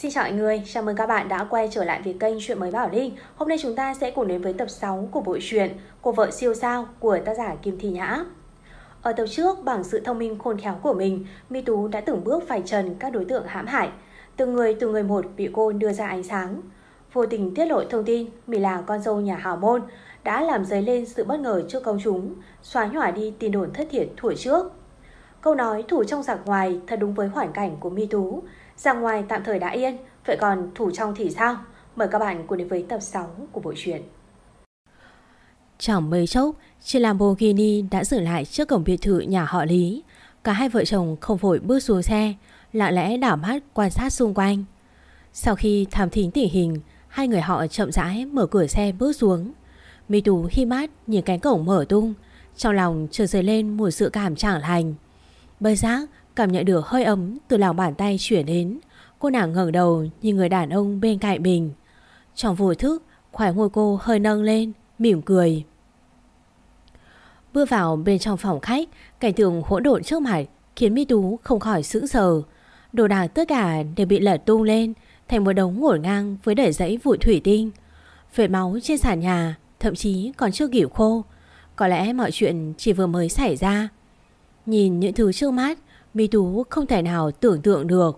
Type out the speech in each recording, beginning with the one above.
Xin chào mọi người, chào mừng các bạn đã quay trở lại với kênh Chuyện Mới Bảo Linh. Hôm nay chúng ta sẽ cùng đến với tập 6 của bộ truyện Cô Vợ Siêu Sao của tác giả Kim Thị Nhã. Ở tập trước, bằng sự thông minh khôn khéo của mình, My Tú đã từng bước vạch trần các đối tượng hãm hại. Từng người một bị cô đưa ra ánh sáng. Vô tình tiết lộ thông tin mình là con dâu nhà hào môn đã làm dấy lên sự bất ngờ trước công chúng, xóa nhòa đi tin đồn thất thiệt thuở trước. Câu nói thủ trong giặc ngoài thật đúng với hoàn cảnh của My Tú. Giặc ngoài tạm thời đã yên, vậy còn thủ trong thì sao? Mời các bạn cùng đến với tập 6 của bộ truyện. Chẳng mấy chốc, chiếc Lamborghini đã dừng lại trước cổng biệt thự nhà họ Lý. Cả hai vợ chồng không vội bước xuống xe, lặng lẽ đảo mắt quan sát xung quanh. Sau khi thám thính tình hình, hai người họ chậm rãi mở cửa xe bước xuống. My Tú hi mắt nhìn cánh cổng mở tung, trong lòng chợt dấy lên một sự cảm chẳng lành. Bất giác cảm nhận được hơi ấm từ lòng bàn tay chuyển đến. Cô nàng ngẩng đầu nhìn người đàn ông bên cạnh mình. Trong vô thức, khóe môi cô hơi nâng lên, mỉm cười. Bước vào bên trong phòng khách, cảnh tượng hỗn độn trước mặt khiến My Tú không khỏi sững sờ. Đồ đạc tất cả đều bị lật tung lên thành một đống ngổn ngang với đầy dãy vụn thủy tinh. Vệt máu trên sàn nhà thậm chí còn chưa kịp khô. Có lẽ mọi chuyện chỉ vừa mới xảy ra. Nhìn những thứ trước mắt, My Tú không thể nào tưởng tượng được.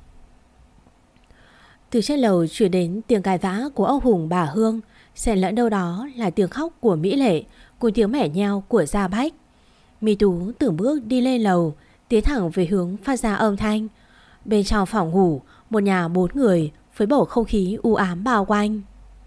Từ trên lầu truyền đến tiếng cãi vã của ông Hùng bà Hương, xen lẫn đâu đó là tiếng khóc của Mỹ Lệ cùng tiếng mẻ nheo của Gia Bách. My Tú từng bước đi lên lầu, tiến thẳng về hướng phát ra âm thanh. Bên trong phòng ngủ, một nhà 4 người với bầu không khí u ám bao quanh.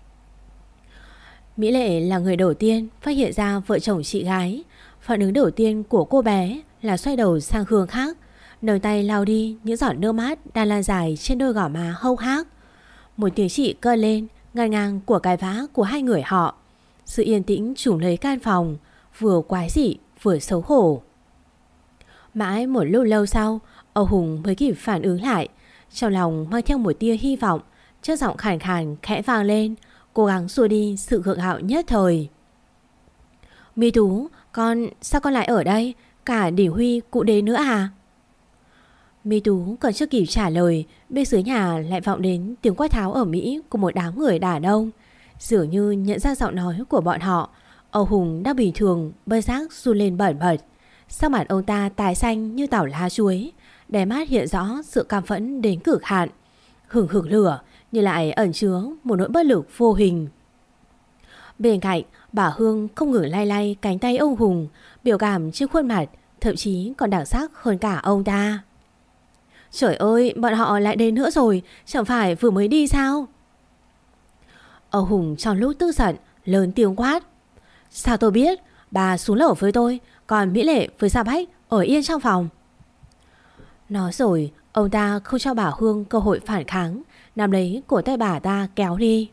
Mỹ Lệ là người đầu tiên phát hiện ra vợ chồng chị gái. Phản ứng đầu tiên của cô bé là xoay đầu sang hướng khác, nâng tay lau đi những giọt nước mắt đang lan dài trên đôi gò má hốc hác. Một tiếng chị cất lên ngăn ngang của cái vã của hai người họ. Sự yên tĩnh trùm lấy căn phòng, vừa quái dị vừa xấu hổ. Mãi một lúc lâu sau, ông Hùng mới kịp phản ứng lại, trong lòng mang theo một tia hy vọng. Chất giọng khàn khàn khẽ vang lên, cố gắng xua đi sự gượng gạo nhất thời. My Tú, sao con lại ở đây? Cả Đình Huy cũng đến nữa à? My Tú còn chưa kịp trả lời, bên dưới nhà lại vọng đến tiếng quát tháo ở Mỹ của một đám người đàn ông. Dường như nhận ra giọng nói của bọn họ, ông Hùng đang bình thường bất giác run lên bẩn bật. Sắc mặt ông ta tái xanh như tảo lá chuối, đáy mắt hiện rõ sự cam phẫn đến cực hạn. Hừng hực lửa nhưng lại ẩn chứa một nỗi bất lực vô hình. Bên cạnh, bà Hương không ngừng lay lay cánh tay ông Hùng, biểu cảm trên khuôn mặt thậm chí còn đặc sắc hơn cả ông ta. Trời ơi, bọn họ lại đến nữa rồi, chẳng phải vừa mới đi sao? Ông Hùng trong lúc tức giận lớn tiếng quát. Sao tôi biết? Bà xuống lầu với tôi, còn Mỹ Lệ với Gia Bách ở yên trong phòng. Nói rồi, ông ta không cho bà Hương cơ hội phản kháng, nắm lấy cổ tay bà ta kéo đi.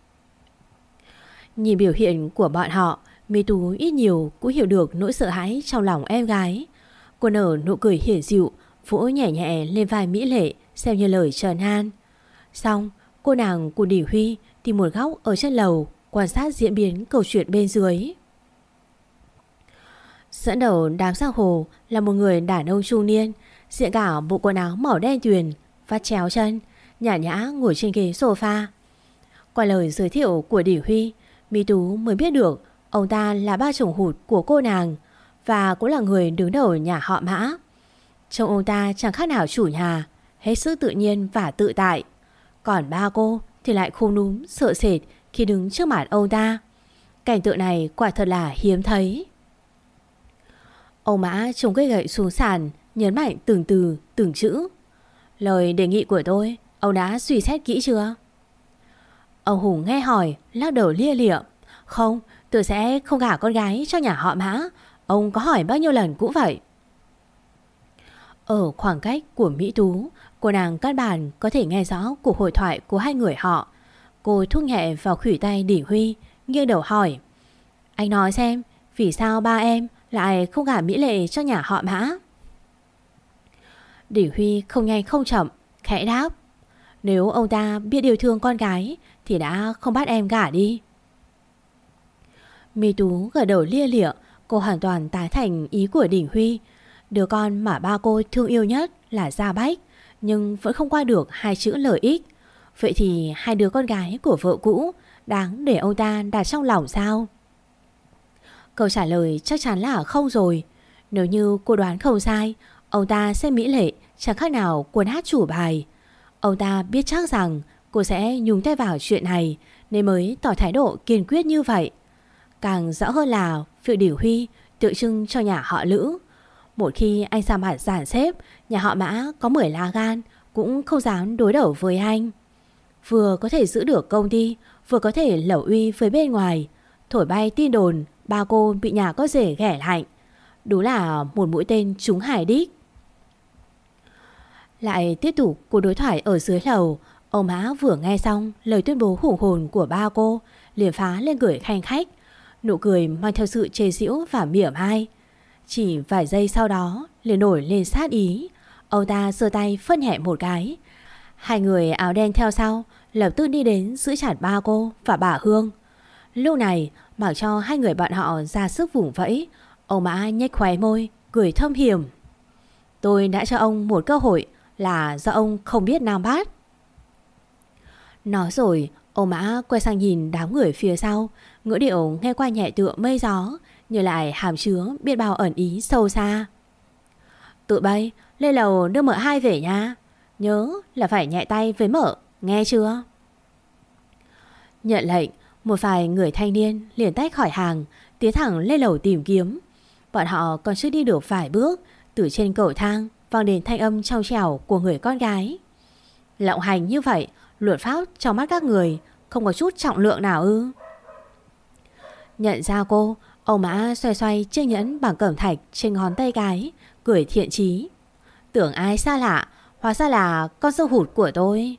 Nhìn biểu hiện của bọn họ, My Tú ít nhiều cũng hiểu được nỗi sợ hãi trong lòng em gái. Cô nở nụ cười hiền dịu, vỗ nhẹ nhẹ lên vai Mỹ Lệ xem như lời trấn an. Xong, cô nàng cùng Đình Huy tìm một góc ở trên lầu quan sát diễn biến câu chuyện bên dưới. Dẫn đầu đám giang hồ là một người đàn ông trung niên, diện cả bộ quần áo màu đen tuyền, vắt chéo chân, nhã nhã ngồi trên ghế sofa. Qua lời giới thiệu của Đình Huy, My Tú mới biết được ông ta là ba chồng hụt của cô nàng và cũng là người đứng đầu nhà họ Mã. Trông ông ta chẳng khác nào chủ nhà, hết sức tự nhiên và tự tại. Còn ba cô thì lại khum núm sợ sệt khi đứng trước mặt ông ta. Cảnh tượng này quả thật là hiếm thấy. Ông Mã trông cây gậy xuống sàn, nhấn mạnh từng từ từng chữ. Lời đề nghị của tôi, ông đã suy xét kỹ chưa? Ông Hùng nghe hỏi, lắc đầu lia lịa. Không, tôi sẽ không gả con gái cho nhà họ Mã. Ông có hỏi bao nhiêu lần cũng vậy. Ở khoảng cách của Mỹ Tú, cô nàng căn bản có thể nghe rõ cuộc hội thoại của hai người họ. Cô thúc nhẹ vào khuỷu tay Đình Huy, nghiêng đầu hỏi. Anh nói xem, vì sao ba em lại không gả Mỹ Lệ cho nhà họ Mã? Đình Huy không nhanh không chậm, khẽ đáp. Nếu ông ta biết yêu thương con gái thì đã không bắt em gả đi. My Tú gật đầu lia lịa, cô hoàn toàn tán thành ý của Đình Huy. Đứa con mà ba cô thương yêu nhất là Gia Bách, nhưng vẫn không qua được hai chữ lợi ích. Vậy thì hai đứa con gái của vợ cũ đáng để ông ta đặt trong lòng sao? Câu trả lời chắc chắn là không rồi. Nếu như cô đoán không sai, ông ta xem mỹ lệ chẳng khác nào cuốn hát chủ bài. Ông ta biết chắc rằng cô sẽ nhúng tay vào chuyện này nên mới tỏ thái độ kiên quyết như vậy. Càng rõ hơn là việc Điểu Huy tượng trưng cho nhà họ Lữ. Một khi anh ra mặt dàn xếp, nhà họ Mã có 10 lá gan cũng không dám đối đầu với anh. Vừa có thể giữ được công ty, vừa có thể lẩu uy với bên ngoài, thổi bay tin đồn ba cô bị nhà có rể ghẻ lạnh. Đúng là một mũi tên trúng hải đích. Lại tiếp tục cuộc đối thoại ở dưới lầu. Ông Mã vừa nghe xong lời tuyên bố hùng hồn của ba cô, liền phá lên cười khanh khách. Nụ cười mang theo sự chế giễu và mỉa mai. Chỉ vài giây sau đó liền nổi lên sát ý. Ông ta giơ tay phất nhẹ một cái. Hai người áo đen theo sau lập tức đi đến giữ chặt ba cô và bà Hương. Lúc này mặc cho hai người bọn họ ra sức vùng vẫy, ông Mã nhếch khóe môi cười thâm hiểm. Tôi đã cho ông một cơ hội, là do ông không biết nam bát. Nói rồi ông Mã quay sang nhìn đám người phía sau, ngữ điệu nghe qua nhẹ tựa mây gió, nhưng lại hàm chứa biết bao ẩn ý sâu xa. Tụi bay lên lầu đưa mợ hai về nha. Nhớ là phải nhẹ tay với mợ, nghe chưa? Nhận lệnh, một vài người thanh niên liền tách khỏi hàng, tiến thẳng lên lầu tìm kiếm. Bọn họ còn chưa đi được vài bước, từ trên cầu thang vang đến thanh âm trong trẻo của người con gái. Lộng hành như vậy, luật pháp trong mắt các người không có chút trọng lượng nào ư? Nhận ra cô, ông Mã xoay xoay chiếc nhẫn bằng cẩm thạch trên ngón tay cái, cười thiện chí. Tưởng ai xa lạ, hóa ra là con dâu hụt của tôi.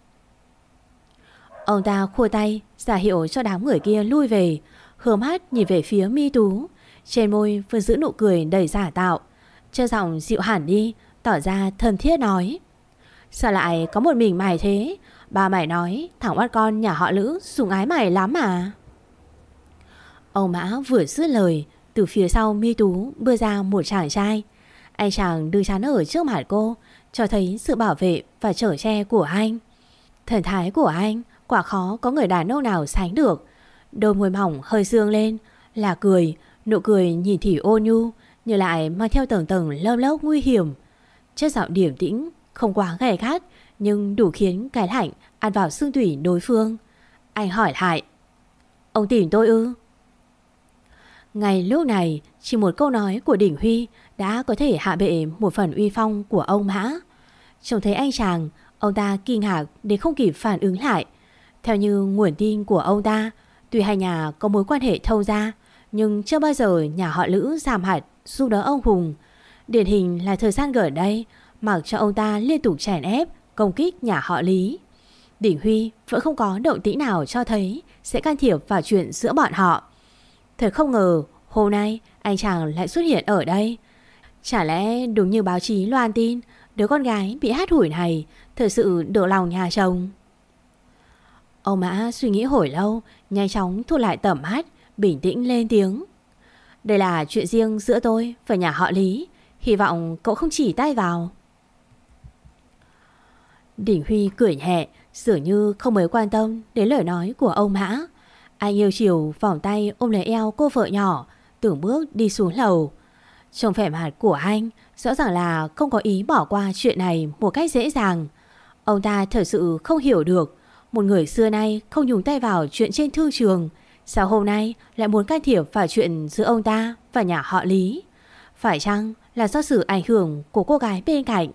Ông ta khua tay ra hiệu cho đám người kia lui về, hướng mắt nhìn về phía Mi Tú, trên môi vẫn giữ nụ cười đầy giả tạo, chất giọng dịu hẳn đi, tỏ ra thân thiết nói: Sao lại có một mình mày thế? Ba mày nói thằng oát con nhà họ Lữ sủng ái mày lắm à? Ông Mã vừa dứt lời, từ phía sau Mi Tú bước ra một chàng trai. Anh chàng đứng chắn ở trước mặt cô, cho thấy sự bảo vệ và chở che của anh. Thần thái của anh quả khó có người đàn ông nào sánh được. Đôi môi mỏng hơi dương lên, là cười, nụ cười nhìn thì ôn nhu, nhưng lại mang theo tầng tầng lớp lớp nguy hiểm. Chất giọng điềm tĩnh, không quá gay gắt, nhưng đủ khiến cái lạnh ăn vào xương tủy đối phương. Anh hỏi lại: Ông tìm tôi ư? Ngay lúc này, chỉ một câu nói của Đỉnh Huy đã có thể hạ bệ một phần uy phong của ông Mã. Trông thấy anh chàng, ông ta kinh ngạc đến không kịp phản ứng lại. Theo như nguồn tin của ông ta, tuy hai nhà có mối quan hệ thâu gia, nhưng chưa bao giờ nhà họ Lữ giảm hạt giúp đỡ ông Hùng. Điển hình là thời gian gần đây, mặc cho ông ta liên tục chèn ép, công kích nhà họ Lý. Đỉnh Huy vẫn không có động tĩnh nào cho thấy sẽ can thiệp vào chuyện giữa bọn họ. Thật không ngờ hôm nay anh chàng lại xuất hiện ở đây. Chả lẽ đúng như báo chí loan tin, đứa con gái bị hắt hủi này thật sự được lòng nhà chồng? Ông Mã suy nghĩ hồi lâu, nhanh chóng thu lại tầm mắt, bình tĩnh lên tiếng: Đây là chuyện riêng giữa tôi và nhà họ Lý, hy vọng cậu không chỉ tay vào. Đỉnh Huy cười nhẹ, dường như không mấy quan tâm đến lời nói của ông Mã. Anh yêu chiều vòng tay ôm lấy eo cô vợ nhỏ, từng bước đi xuống lầu. Trong vẻ mặt của anh rõ ràng là không có ý bỏ qua chuyện này một cách dễ dàng. Ông ta thật sự không hiểu được, một người xưa nay không nhúng tay vào chuyện trên thương trường, sao hôm nay lại muốn can thiệp vào chuyện giữa ông ta và nhà họ Lý? Phải chăng là do sự ảnh hưởng của cô gái bên cạnh?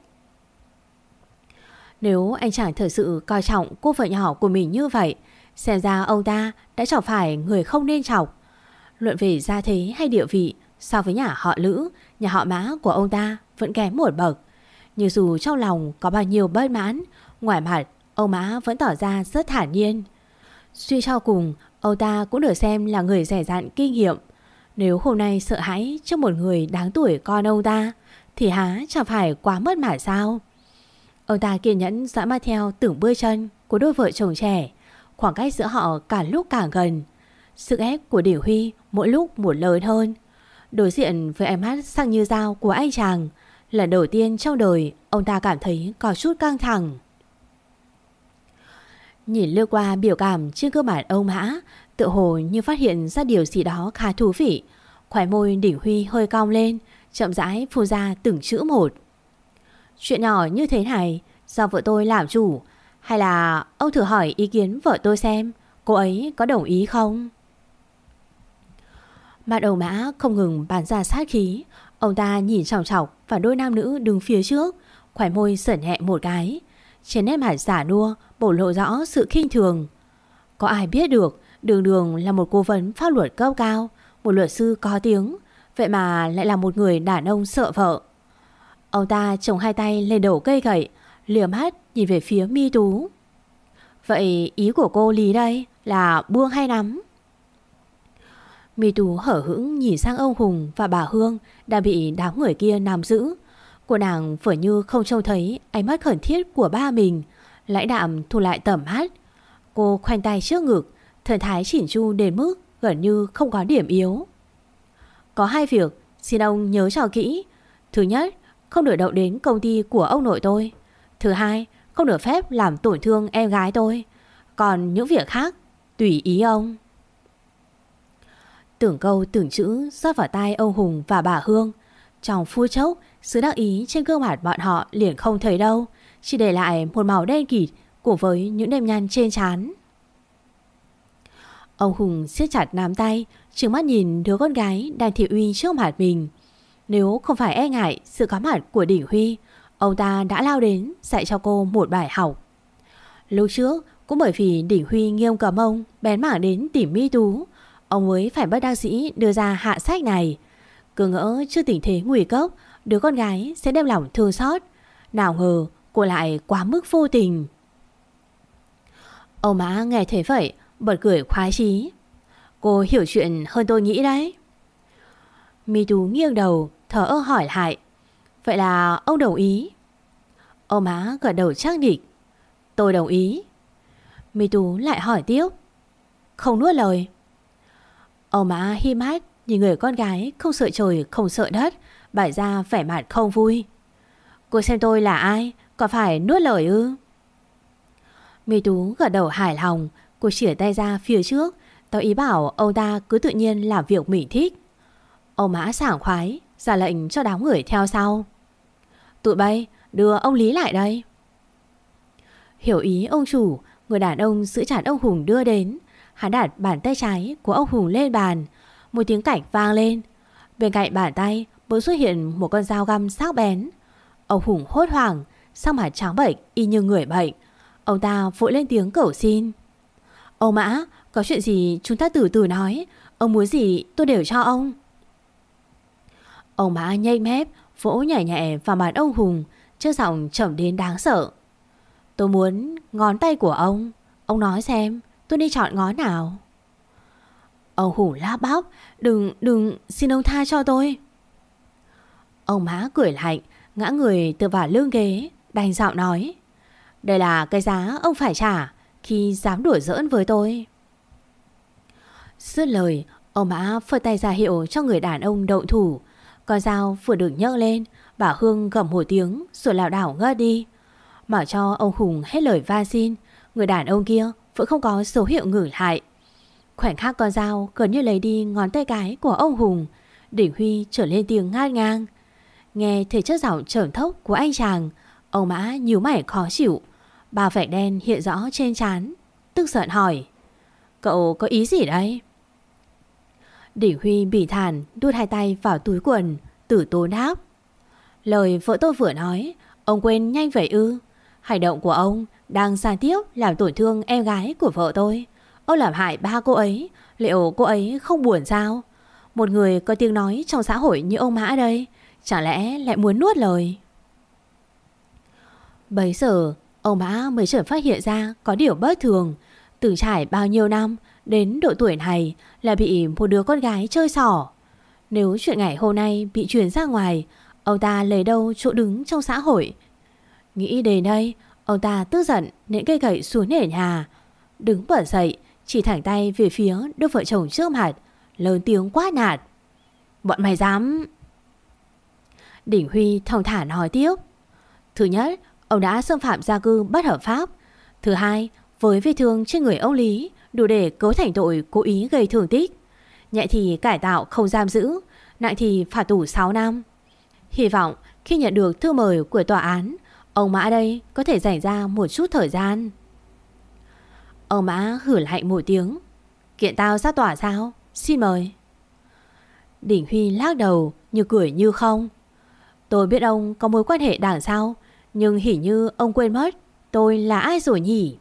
Nếu anh chàng thật sự coi trọng cô vợ nhỏ của mình như vậy, xem ra ông ta đã chọc phải người không nên chọc. Luận về gia thế hay địa vị, so với nhà họ Lữ, nhà họ Mã của ông ta vẫn kém một bậc. Nhưng dù trong lòng có bao nhiêu bất mãn, ngoài mặt ông Mã vẫn tỏ ra rất thản nhiên. Suy cho cùng, ông ta cũng được xem là người dè dặn kinh nghiệm. Nếu hôm nay sợ hãi trước một người đáng tuổi con ông ta, thì há chẳng phải quá mất mà sao? Ông ta kiên nhẫn dõi mắt theo từng bước chân của đôi vợ chồng trẻ. Khoảng cách giữa họ càng lúc càng gần. Sức ép của Điểu Huy mỗi lúc một lớn hơn. Đối diện với ánh mắt sắc như dao của anh chàng, Lần đầu tiên trong đời ông ta cảm thấy có chút căng thẳng. Nhìn lướt qua biểu cảm trên gương mặt ông Mã, tựa hồ như phát hiện ra điều gì đó khá thú vị. Khóe môi Đỉnh Huy hơi cong lên, chậm rãi phun ra từng chữ một. Chuyện nhỏ như thế này do vợ tôi làm chủ, hay là ông thử hỏi ý kiến vợ tôi xem cô ấy có đồng ý không? Mặt ông Mã không ngừng bắn ra sát khí. Ông ta nhìn chòng chọc vào đôi nam nữ đứng phía trước, khóe môi sởn nhẹ một cái. Trên nét mặt giả nua bộc lộ rõ sự khinh thường. Có ai biết được Đường Đường là một cố vấn pháp luật cấp cao, một luật sư có tiếng, vậy mà lại là một người đàn ông sợ vợ. Ông ta chống hai tay lên đầu cây gậy, lìa mắt nhìn về phía Mi Tú. Vậy ý của cô Lý đây là buông hay nắm? Mi Tú hở hững nhìn sang ông Hùng và bà Hương đã bị đám người kia nắm giữ. Cô nàng vừa như không trông thấy ánh mắt khẩn thiết của ba mình. Lãnh đạm thu lại tầm mắt. Cô khoanh tay trước ngực, thần thái chỉn chu đến mức gần như không có điểm yếu. Có hai việc xin ông nhớ cho kỹ. Thứ nhất, không được động đến công ty của ông nội tôi. Thứ hai, không được phép làm tổn thương em gái tôi. Còn những việc khác tùy ý ông. Từng câu từng chữ rót vào tai ông Hùng và bà Hương. Trong phút chốc, sự đắc ý trên gương mặt bọn họ liền không thấy đâu, chỉ để lại một màu đen kịt cùng với những nếp nhăn trên trán. Ông Hùng siết chặt nắm tay, trừng mắt nhìn đứa con gái đang thị uy trước mặt mình. Nếu không phải e ngại sự có mặt của Đỉnh Huy, ông ta đã lao đến dạy cho cô một bài học. Lúc trước cũng bởi vì Đỉnh Huy nghiêm cấm ông bén mảng đến tìm Mi Tú, ông mới phải bất đắc dĩ đưa ra hạ sách này. Cứ ngỡ chưa tình thế nguy cấp đứa con gái sẽ đem lòng thương xót, nào ngờ cô lại quá mức vô tình. Ông Mã nghe thế vậy bật cười khoái chí. Cô hiểu chuyện hơn tôi nghĩ đấy. Mi Tú nghiêng đầu thở ơ hỏi lại. Vậy là ông đồng ý? Ông Mã gật đầu chắc nịch. Tôi đồng ý. Mi Tú lại hỏi tiếp. Không nuốt lời? Ông Mã hi mắt nhìn người con gái không sợ trời không sợ đất, bày ra vẻ mặt không vui. Cô xem tôi là ai, có phải nuốt lời ư? Mi Tú gật đầu hài lòng. Cô chỉa tay ra phía trước, tỏ ý bảo ông ta cứ tự nhiên làm việc mình thích. Ông Mã sảng khoái ra lệnh cho đám người theo sau. Tụi bay đưa ông Lý lại đây. Hiểu ý ông chủ, người đàn ông giữ chặt ông Hùng đưa đến. Hắn đặt bàn tay trái của ông Hùng lên bàn. Một tiếng cạch vang lên. Bên cạnh bàn tay bỗng xuất hiện một con dao găm sắc bén. Ông Hùng hốt hoảng, sắc mặt trắng bệch y như người bệnh. Ông ta vội lên tiếng cầu xin. Ông Mã, có chuyện gì chúng ta từ từ nói. Ông muốn gì tôi đều cho ông. Ông Mã nhếch mép vỗ nhẹ nhẹ vào mặt ông Hùng, chất giọng trầm đến đáng sợ. Tôi muốn ngón tay của ông. Ông nói xem tôi nên chọn ngón nào. Ông Hùng lắp bắp. Đừng, xin ông tha cho tôi. Ông Mã cười lạnh, ngã người tựa vào lưng ghế, đành giọng nói. Đây là cái giá ông phải trả khi dám đùa giỡn với tôi. Dứt lời, ông Mã phất tay ra hiệu cho người đàn ông động thủ. Con dao vừa được nhấc lên, bà Hương gầm một tiếng rồi lảo đảo ngất đi. Mặc cho ông Hùng hết lời van xin, người đàn ông kia vẫn không có dấu hiệu ngừng lại. Khoảnh khắc con dao gần như lấy đi ngón tay cái của ông Hùng, Đỉnh Huy trở lên tiếng ngát ngang. Nghe thấy chất giọng trầm thốc của anh chàng, ông Mã nhíu mày khó chịu. Ba vạch đen hiện rõ trên trán, tức giận hỏi. Cậu có ý gì đây? Đỉnh Huy bỉ thản đút hai tay vào túi quần, tử tốn đáp. Lời vợ tôi vừa nói, ông quên nhanh vậy ư? Hành động của ông đang gián tiếp làm tổn thương em gái của vợ tôi. Ông làm hại ba cô ấy, liệu cô ấy không buồn sao? Một người có tiếng nói trong xã hội như ông Mã đây, chẳng lẽ lại muốn nuốt lời? Bấy giờ ông Mã mới chợt phát hiện ra có điều bất thường. Từng trải bao nhiêu năm, đến độ tuổi này là bị một đứa con gái chơi xỏ. Nếu chuyện ngày hôm nay bị truyền ra ngoài, ông ta lấy đâu chỗ đứng trong xã hội? Nghĩ đến đây, ông ta tức giận nện cây gậy xuống nền nhà, đứng bật dậy, chỉ thẳng tay về phía đôi vợ chồng trước mặt, lớn tiếng quát nạt. Bọn mày dám... Đỉnh Huy thong thả nói tiếp. Thứ nhất, ông đã xâm phạm gia cư bất hợp pháp. Thứ hai, với vết thương trên người ông Lý đủ để cấu thành tội cố ý gây thương tích. Nhẹ thì cải tạo không giam giữ, nặng thì phạt tù 6 năm. Hy vọng khi nhận được thư mời của tòa án, ông Mã đây có thể dành ra một chút thời gian. Ông Mã hử lạnh một tiếng. Kiện tao ra tòa sao? Xin mời. Đỉnh Huy lắc đầu như cười như không. Tôi biết ông có mối quan hệ đằng sau, nhưng hình như ông quên mất tôi là ai rồi nhỉ?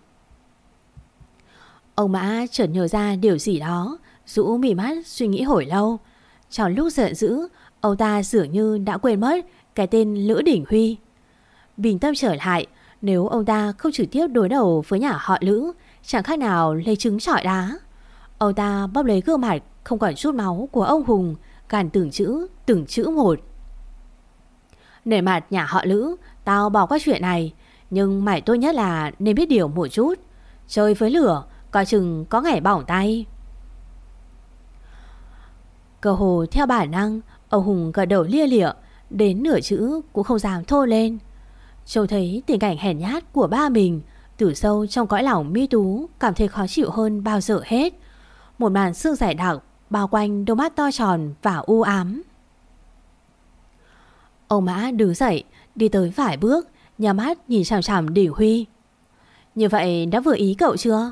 Ông Mã chợt nhớ ra điều gì đó, rũ mí mắt suy nghĩ hồi lâu. Trong lúc giận dữ, ông ta dường như đã quên mất cái tên Lữ Đỉnh Huy. Bình tâm trở lại, nếu ông ta không trực tiếp đối đầu với nhà họ Lữ, chẳng khác nào lấy trứng trọi đá. Ông ta bóp lấy gương mặt không còn chút máu của ông Hùng, gàn từng chữ một. Nể mặt nhà họ Lữ, tao bỏ qua chuyện này, nhưng mày tốt nhất là nên biết điều một chút. Chơi với lửa, coi chừng có ngày bỏng tay. Cơ hồ theo bản năng, ông Hùng gật đầu lia lịa, đến nửa chữ cũng không dám thô lên. Trông thấy tình cảnh hèn nhát của ba mình, từ sâu trong cõi lòng Mi Tú cảm thấy khó chịu hơn bao giờ hết. Một màn sương dày đặc bao quanh đôi mắt to tròn và u ám. Ông Mã đứng dậy, đi tới vài bước, nhắm mắt nhìn chằm chằm Đỉnh Huy. Như vậy đã vừa ý cậu chưa?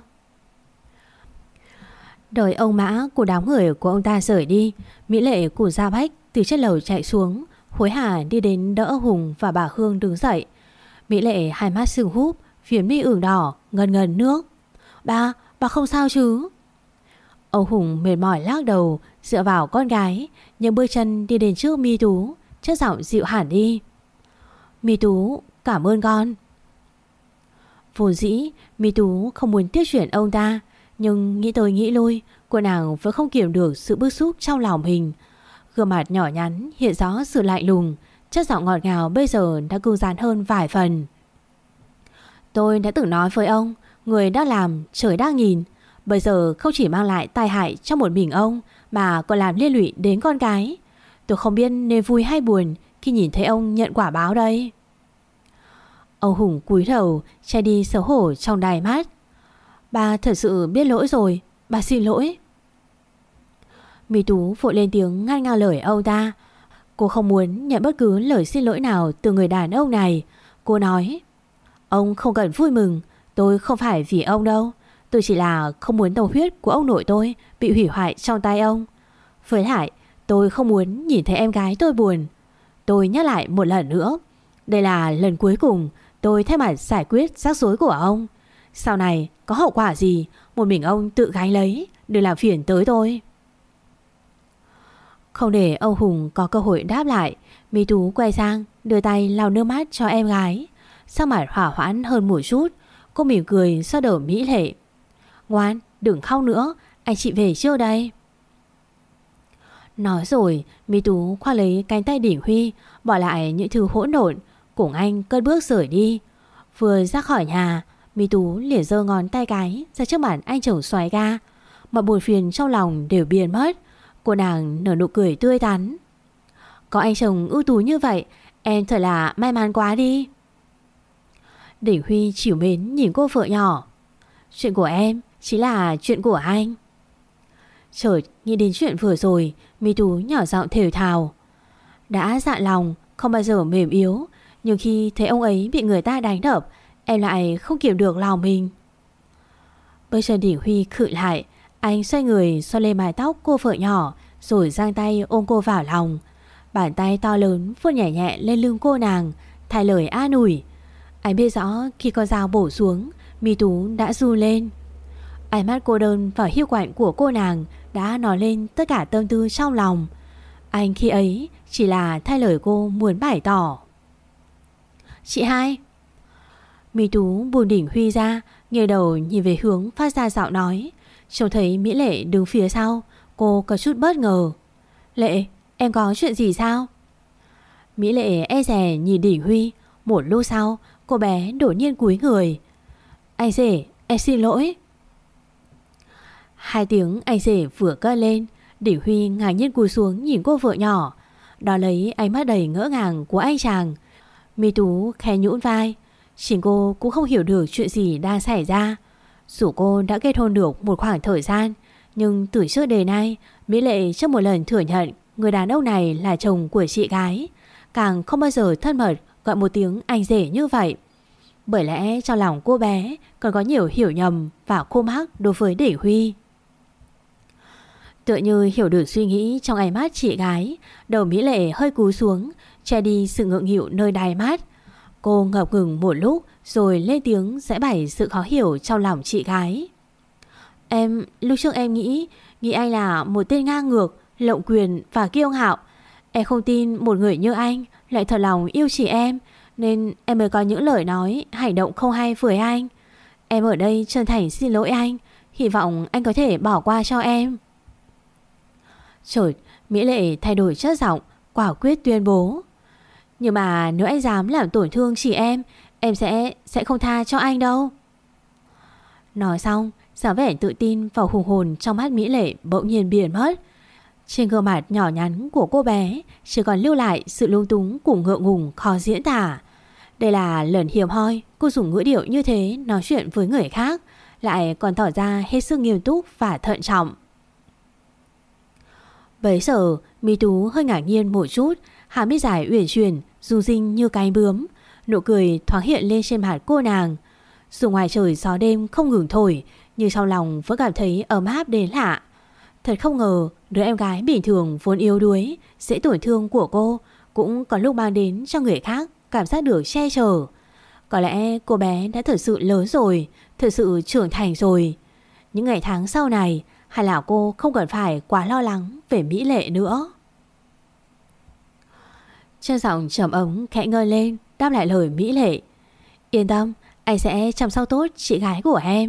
Đợi ông Mã của đám người của ông ta rời đi, Mỹ Lệ của Gia Bách từ trên lầu chạy xuống, hối hả đi đến đỡ Hùng và bà Hương đứng dậy. Mỹ Lệ hai mắt sưng húp, phiến mi ửng đỏ, ngần ngần nước. Bà không sao chứ? Ông Hùng mệt mỏi lắc đầu, dựa vào con gái, nhưng bước chân đi đến trước Mi Tú, chất giọng dịu hẳn đi. Mi Tú, cảm ơn con. Vốn dĩ Mi Tú không muốn tiếp chuyện ông ta, nhưng nghĩ tới nghĩ lui, cô nàng vẫn không kiềm được sự bức xúc trong lòng mình. Gương mặt nhỏ nhắn hiện rõ sự lạnh lùng, chất giọng ngọt ngào bây giờ đã cứng rắn hơn vài phần. Tôi đã từng nói với ông, người đang làm trời đang nhìn. Bây giờ không chỉ mang lại tai hại cho một mình ông, mà còn làm liên lụy đến con cái. Tôi không biết nên vui hay buồn khi nhìn thấy ông nhận quả báo đây. Ông Hùng cúi đầu, che đi xấu hổ trong đáy mắt. Bà thật sự biết lỗi rồi, bà xin lỗi. Mi Tú vội lên tiếng ngăn ngang lời ông ta. Cô không muốn nhận bất cứ lời xin lỗi nào từ người đàn ông này. Cô nói, ông không cần vui mừng, tôi không phải vì ông đâu. Tôi chỉ là không muốn tàu huyết của ông nội tôi bị hủy hoại trong tay ông. Với lại, tôi không muốn nhìn thấy em gái tôi buồn. Tôi nhắc lại một lần nữa, đây là lần cuối cùng tôi thay mặt giải quyết rắc rối của ông. Sau này có hậu quả gì, một mình ông tự gánh lấy, đừng làm phiền tới tôi. Không để ông Hùng có cơ hội đáp lại, Mi Tú quay sang đưa tay lau nước mắt cho em gái. Sắc mặt hỏa hoãn hơn một chút, cô mỉm cười xoa đầu Mỹ Lệ. Ngoan, đừng khóc nữa, anh chị về trước đây. Nói rồi, Mi Tú khoác lấy cánh tay Đỉnh Huy, bỏ lại những thứ hỗn độn, cùng anh cất bước rời đi. Vừa ra khỏi nhà, Mi Tú liền giơ ngón tay cái ra trước mặt anh chồng xoáy ga. Mọi buồn phiền trong lòng đều biến mất. Cô nàng nở nụ cười tươi tắn. Có anh chồng ưu tú như vậy, em thật là may mắn quá đi. Đỉnh Huy trìu mến nhìn cô vợ nhỏ. Chuyện của em chính là chuyện của anh. Chợt nghĩ đến chuyện vừa rồi, Mi Tú nhỏ giọng thều thào. Đã dạn lòng không bao giờ mềm yếu, nhưng khi thấy ông ấy bị người ta đánh đập, em lại không kiềm được lòng mình. Bây giờ Đỉnh Huy khựng lại, anh xoay người xoa lên mái tóc cô vợ nhỏ, rồi giang tay ôm cô vào lòng. Bàn tay to lớn vuốt nhẹ nhẹ lên lưng cô nàng, thay lời an ủi. Anh biết rõ khi con dao bổ xuống, Mi Tú đã run lên. Ánh mắt cô đơn và hiu quạnh của cô nàng đã nói lên tất cả tâm tư trong lòng. Anh khi ấy chỉ là thay lời cô muốn bày tỏ. Chị hai. Mi Tú buông Đỉnh Huy ra, nghiêng đầu nhìn về hướng phát ra giọng nói. Trông thấy Mỹ Lệ đứng phía sau, cô có chút bất ngờ. Lệ, em có chuyện gì sao? Mỹ Lệ e dè nhìn Đỉnh Huy. Một lúc sau, cô bé đột nhiên cúi người. Anh rể, em xin lỗi. Hai tiếng anh rể vừa cất lên, Đỉnh Huy ngạc nhiên cúi xuống nhìn cô vợ nhỏ. Đó lấy ánh mắt đầy ngỡ ngàng của anh chàng, Mi Tú khẽ nhũn vai. Chính cô cũng không hiểu được chuyện gì đang xảy ra. Dù cô đã kết hôn được một khoảng thời gian, nhưng từ trước đến nay Mỹ Lệ chưa một lần thừa nhận người đàn ông này là chồng của chị gái, càng không bao giờ thân mật gọi một tiếng anh rể như vậy. Bởi lẽ trong lòng cô bé còn có nhiều hiểu nhầm và khô mắc đối với Đỉnh Huy. Tựa như hiểu được suy nghĩ trong ánh mắt chị gái, đầu Mỹ Lệ hơi cúi xuống, che đi sự ngượng nghịu nơi đáy mắt. Cô ngập ngừng một lúc rồi lên tiếng giải bày sự khó hiểu trong lòng chị gái. Lúc trước em nghĩ anh là một tên ngang ngược, lộng quyền và kiêu ngạo. Em không tin một người như anh lại thật lòng yêu chị em, nên em mới có những lời nói, hành động không hay với anh. Em ở đây chân thành xin lỗi anh, hy vọng anh có thể bỏ qua cho em. Chợt Mỹ Lệ thay đổi chất giọng, quả quyết tuyên bố. Nhưng mà nếu anh dám làm tổn thương chị em sẽ không tha cho anh đâu. Nói xong, dáng vẻ tự tin và hùng hồn trong mắt Mỹ Lệ bỗng nhiên biến mất. Trên gương mặt nhỏ nhắn của cô bé chỉ còn lưu lại sự lung túng cùng ngượng ngùng khó diễn tả. Đây là lần hiếm hoi cô dùng ngữ điệu như thế nói chuyện với người khác, lại còn tỏ ra hết sức nghiêm túc và thận trọng. Bấy giờ Mi Tú hơi ngạc nhiên một chút, hàm mi dài uyển chuyển, rung rinh như cánh bướm, nụ cười thoáng hiện lên trên mặt cô nàng. Dù ngoài trời gió đêm không ngừng thổi, nhưng trong lòng vẫn cảm thấy ấm áp đến lạ. Thật không ngờ đứa em gái bình thường vốn yếu đuối, dễ tổn thương của cô cũng có lúc mang đến cho người khác cảm giác được che chở. Có lẽ cô bé đã thật sự lớn rồi, thật sự trưởng thành rồi. Những ngày tháng sau này, hay là cô không cần phải quá lo lắng về Mỹ Lệ nữa. Chân giọng trầm ấm khẽ ngơi lên đáp lại lời Mỹ Lệ. Yên tâm, anh sẽ chăm sóc tốt chị gái của em.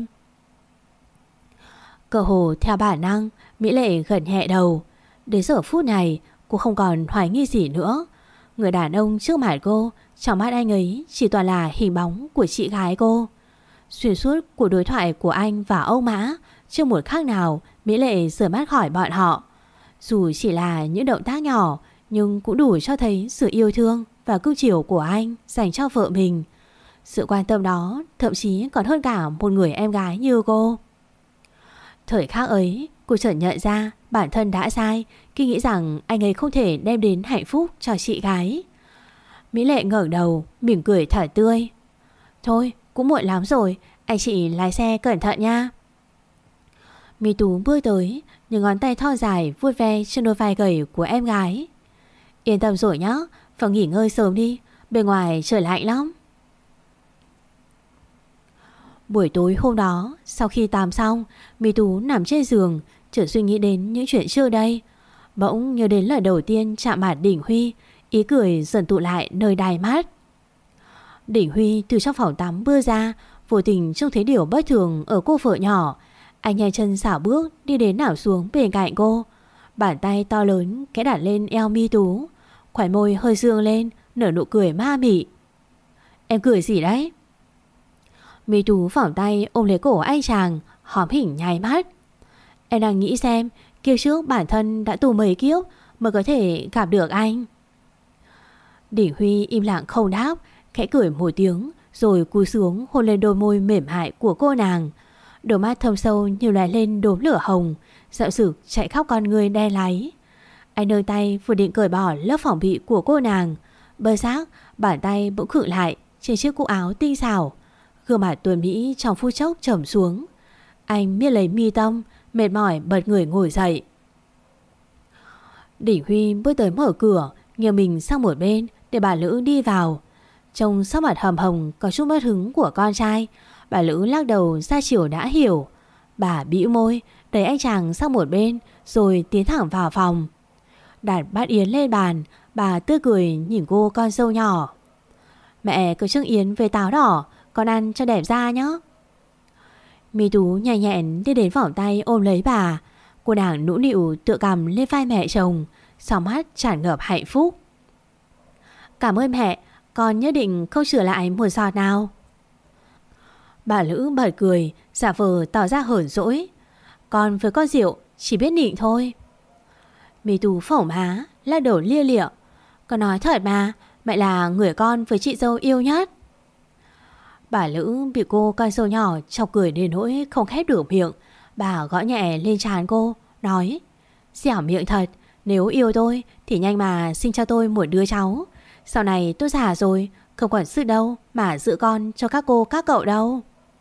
Cơ hồ theo bản năng, Mỹ Lệ gật nhẹ đầu. Đến giờ phút này cô không còn hoài nghi gì nữa. Người đàn ông trước mặt cô, trong mắt anh ấy chỉ toàn là hình bóng của chị gái cô. Xuyên suốt cuộc đối thoại của anh và Âu Mã, chưa một khắc nào Mỹ Lệ rời mắt khỏi bọn họ. Dù chỉ là những động tác nhỏ, nhưng cũng đủ cho thấy sự yêu thương và cưng chiều của anh dành cho vợ mình. Sự quan tâm đó thậm chí còn hơn cả một người em gái như cô. Thời khắc ấy, cô chợt nhận ra bản thân đã sai khi nghĩ rằng anh ấy không thể đem đến hạnh phúc cho chị gái. Mỹ Lệ ngẩng đầu, mỉm cười thở tươi. Thôi, cũng muộn lắm rồi, anh chị lái xe cẩn thận nha. Mi Tú bước tới, những ngón tay thon dài vuốt ve trên đôi vai gầy của em gái. Yên tâm rồi nhá, phải nghỉ ngơi sớm đi, bên ngoài trời lạnh lắm. Buổi tối hôm đó, sau khi tắm xong, Mi Tú nằm trên giường, chợt suy nghĩ đến những chuyện trước đây. Bỗng nhớ đến lần đầu tiên chạm mặt Đỉnh Huy, ý cười dần tụ lại nơi đáy mắt. Đỉnh Huy từ trong phòng tắm bước ra, vô tình trông thấy điều bất thường ở cô vợ nhỏ. Anh nhanh chân xảo bước đi đến nào xuống bên cạnh cô. Bàn tay to lớn khẽ đặt lên eo Mi Tú, khóe môi hơi dương lên, nở nụ cười ma mị. Em cười gì đấy? Mi Tú phỏng tay ôm lấy cổ anh chàng, hóm hỉnh nháy mắt. Em đang nghĩ xem kiếp trước bản thân đã tu mấy kiếp mới có thể gặp được anh. Đỉnh Huy im lặng không đáp, khẽ cười một tiếng rồi cúi xuống hôn lên đôi môi mềm mại của cô nàng. Đôi mắt thâm sâu như lóe lên đốm lửa hồng, dạo dực chạy khóc con người đen láy. Anh nâng tay vừa định cởi bỏ lớp phòng bị của cô nàng, bơ giác bàn tay bỗng khựng lại trên chiếc cúc áo tinh xảo. Gương mặt tuấn mỹ trong phút chốc trầm xuống. Anh miết lấy mi tâm, mệt mỏi bật người ngồi dậy. Đỉnh Huy bước tới mở cửa, nghiêng mình sang một bên để bà Lữ đi vào. Trông sắc mặt hầm hồng có chút mất hứng của con trai, bà Lữ lắc đầu ra chiều đã hiểu. Bà bĩu môi đẩy anh chàng sang một bên rồi tiến thẳng vào phòng. Đặt bát yến lên bàn, bà tươi cười nhìn cô con dâu nhỏ. Mẹ cứ trưng yến với táo đỏ, con ăn cho đẹp da nhé. Mi Tú nhẹ nhẹn đi đến vòng tay ôm lấy bà. Cô nàng nũng nịu tựa cằm lên vai mẹ chồng, sóng mắt tràn ngập hạnh phúc. Cảm ơn mẹ, con nhất định không sửa lại một giọt nào. Bà Lữ bật cười, giả vờ tỏ ra hờn dỗi. Con với con rượu chỉ biết nịnh thôi. Mi Tú phỏng má, lắc đầu lia lịa. Con nói thật mà, mẹ là người con với chị dâu yêu nhất. Bà Lữ bị cô con dâu nhỏ chọc cười đến nỗi không khép được miệng. Bà gõ nhẹ lên trán cô, nói: Dẻo miệng thật, nếu yêu tôi thì nhanh mà sinh cho tôi một đứa cháu. Sau này tôi già rồi, không còn sức đâu mà giữ con cho các cô các cậu đâu.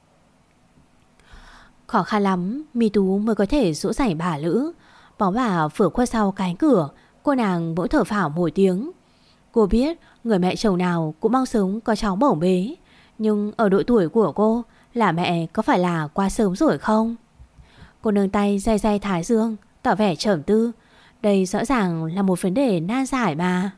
Khó khăn lắm Mi Tú mới có thể dỗ dành bà Lữ. Bóng bà vừa khuất sau cánh cửa, cô nàng mỗi thở phào một tiếng. Cô biết người mẹ chồng nào cũng mong sớm có cháu bổng bế, nhưng ở độ tuổi của cô, là mẹ có phải là quá sớm rồi không? Cô nâng tay day day thái dương, tỏ vẻ trầm tư. Đây rõ ràng là một vấn đề nan giải mà.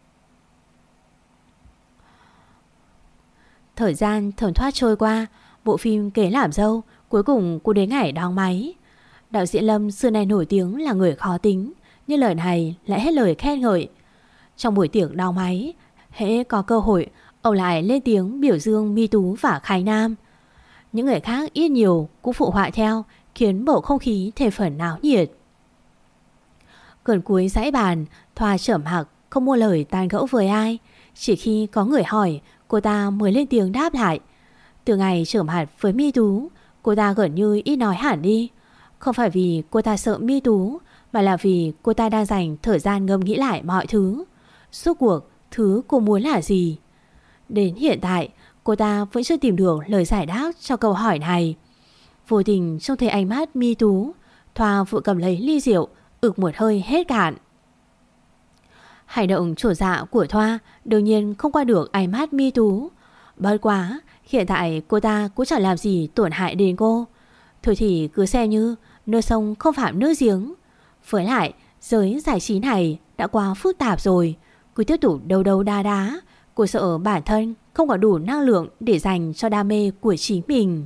Thời gian thấm thoát trôi qua, bộ phim Kế Làm Dâu cuối cùng cũng đến ngày đóng máy. Đạo diễn Lâm xưa nay nổi tiếng là người khó tính, nhưng lời này lại hết lời khen ngợi. Trong buổi tiệc đóng máy, hễ có cơ hội, ông lại lên tiếng biểu dương Mi Tú và Khánh Nam. Những người khác ít nhiều cũng phụ họa theo, khiến bầu không khí thêm phần náo nhiệt. Gần cuối dãy bàn, Thoa trầm mặc không mua lời tán gẫu với ai. Chỉ khi có người hỏi, cô ta mới lên tiếng đáp lại. Từ ngày trở mặt với Mi Tú, cô ta gần như ít nói hẳn đi. Không phải vì cô ta sợ Mi Tú, mà là vì cô ta đang dành thời gian ngẫm nghĩ lại mọi thứ. Suốt cuộc, thứ cô muốn là gì? Đến hiện tại, cô ta vẫn chưa tìm được lời giải đáp cho câu hỏi này. Vô tình trông thấy ánh mắt Mi Tú, Thoa vội cầm lấy ly rượu, ực một hơi hết cạn. Hành động trổ dạ của Thoa đương nhiên không qua được ánh mắt Mi Tú. Bất quá, hiện tại cô ta cũng chẳng làm gì tổn hại đến cô. Thôi thì cứ xem như nước sông không phạm nước giếng. Với lại, giới giải trí này đã quá phức tạp rồi. Cứ tiếp tục đấu đấu đá đá, cô sợ bản thân không có đủ năng lượng để dành cho đam mê của chính mình.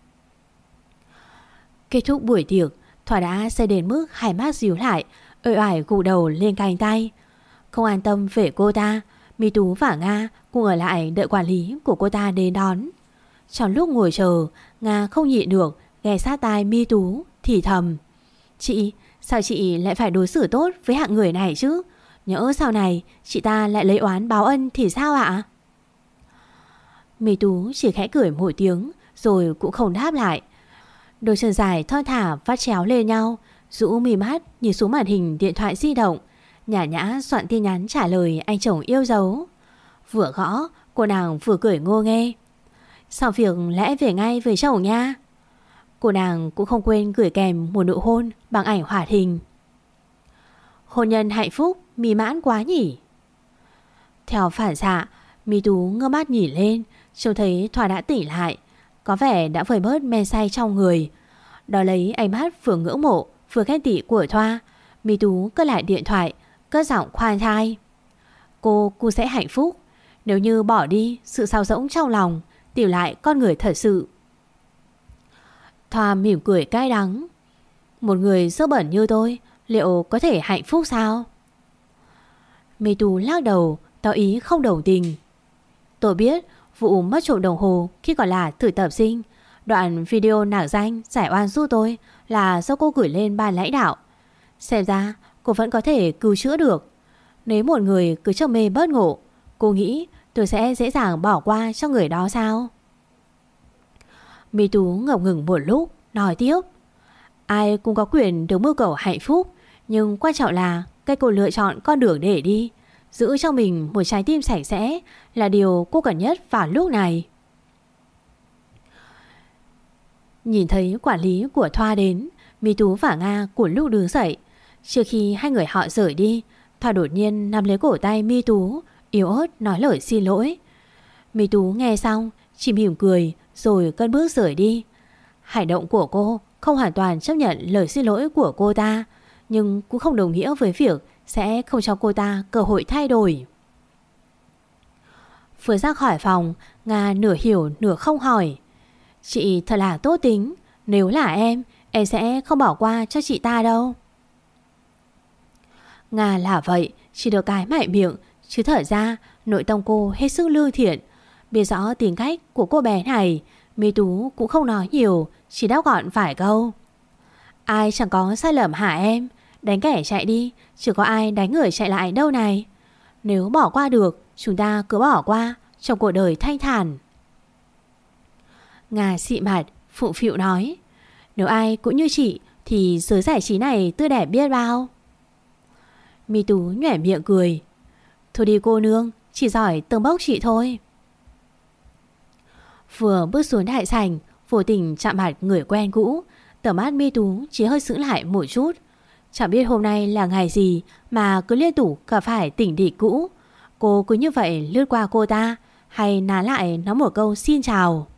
Kết thúc buổi tiệc, Thoa đã say đến mức hai mắt díu lại, uể oải gục đầu lên cánh tay. Không an tâm về cô ta, Mi Tú và Nga cùng ở lại đợi quản lý của cô ta đến đón. Trong lúc ngồi chờ, Nga không nhịn được ghé sát tai Mi Tú thì thầm: Chị, sao chị lại phải đối xử tốt với hạng người này chứ? Nhỡ sau này chị ta lại lấy oán báo ân thì sao ạ? Mi Tú chỉ khẽ cười một tiếng rồi cũng không đáp lại. Đôi chân dài thon thả vắt chéo lên nhau, rũ mí mắt nhìn xuống màn hình điện thoại di động, nhã nhã soạn tin nhắn trả lời anh chồng yêu dấu. Vừa gõ, cô nàng vừa cười ngô nghê: Xong việc lẽ về ngay với chồng nha. Cô nàng cũng không quên gửi kèm một nụ hôn bằng ảnh hoạt hình. Hôn nhân hạnh phúc, mỹ mãn quá nhỉ. Theo phản xạ, Mi Tú ngơ mắt nhìn lên, trông thấy Thoa đã tỉnh lại, có vẻ đã vơi bớt men say trong người. Đó lấy ánh mắt vừa ngưỡng mộ vừa ghen tị của Thoa, Mi Tú cất lại điện thoại, cất giọng khoan thai: Cô sẽ hạnh phúc nếu như bỏ đi sự sao rỗng trong lòng, tìm lại con người thật sự. Thoa mỉm cười cay đắng: Một người dơ bẩn như tôi liệu có thể hạnh phúc sao? Mi Tú lắc đầu, tỏ ý không đồng tình. Tôi biết vụ mất trộm đồng hồ khi còn là thực tập sinh, đoạn video nạc danh giải oan giúp tôi là do cô gửi lên ban lãnh đạo. Xem ra cô vẫn có thể cứu chữa được. Nếu một người cứ trầm mê bất ngộ, cô nghĩ tôi sẽ dễ dàng bỏ qua cho người đó sao? Mi Tú ngập ngừng một lúc, nói tiếp: Ai cũng có quyền được mưu cầu hạnh phúc, nhưng quan trọng là cách cô lựa chọn con đường để đi. Giữ cho mình một trái tim sạch sẽ là điều cô cần nhất vào lúc này. Nhìn thấy quản lý của Thoa đến, Mi Tú và Nga của lúc đứng dậy. Trước khi hai người họ rời đi, Thoa đột nhiên nắm lấy cổ tay Mi Tú, yếu ớt nói lời xin lỗi. Mi Tú nghe xong chỉ mỉm cười rồi cất bước rời đi. Hành động của cô không hoàn toàn chấp nhận lời xin lỗi của cô ta, nhưng cũng không đồng nghĩa với việc sẽ không cho cô ta cơ hội thay đổi. Vừa ra khỏi phòng, Nga nửa hiểu nửa không hỏi: Chị thật là tốt tính, nếu là em sẽ không bỏ qua cho chị ta đâu. Nga là vậy, chỉ được cái mạnh miệng, chứ thật ra nội tâm cô hết sức lương thiện. Biết rõ tính cách của cô bé này, Mi Tú cũng không nói nhiều, chỉ đáp gọn vài câu: Ai chẳng có sai lầm hả em? Đánh kẻ chạy đi, chứ có ai đánh người chạy lại đâu này. Nếu bỏ qua được, chúng ta cứ bỏ qua trong cuộc đời thanh thản. Nga xị mặt, phụng phịu nói, nếu ai cũng như chị thì giới giải trí này tươi đẹp biết bao. Mi Tú nhoẻn miệng cười, thôi đi cô nương, chỉ giỏi tâng bốc chị thôi. Vừa bước xuống đại sảnh, vô tình chạm mặt người quen cũ, tầm mắt Mi Tú chỉ hơi sững lại một chút. Chẳng biết hôm nay là ngày gì mà cứ liên tục gặp phải tình địch cũ. Cô cứ như vậy lướt qua cô ta, hay nán lại nói một câu xin chào.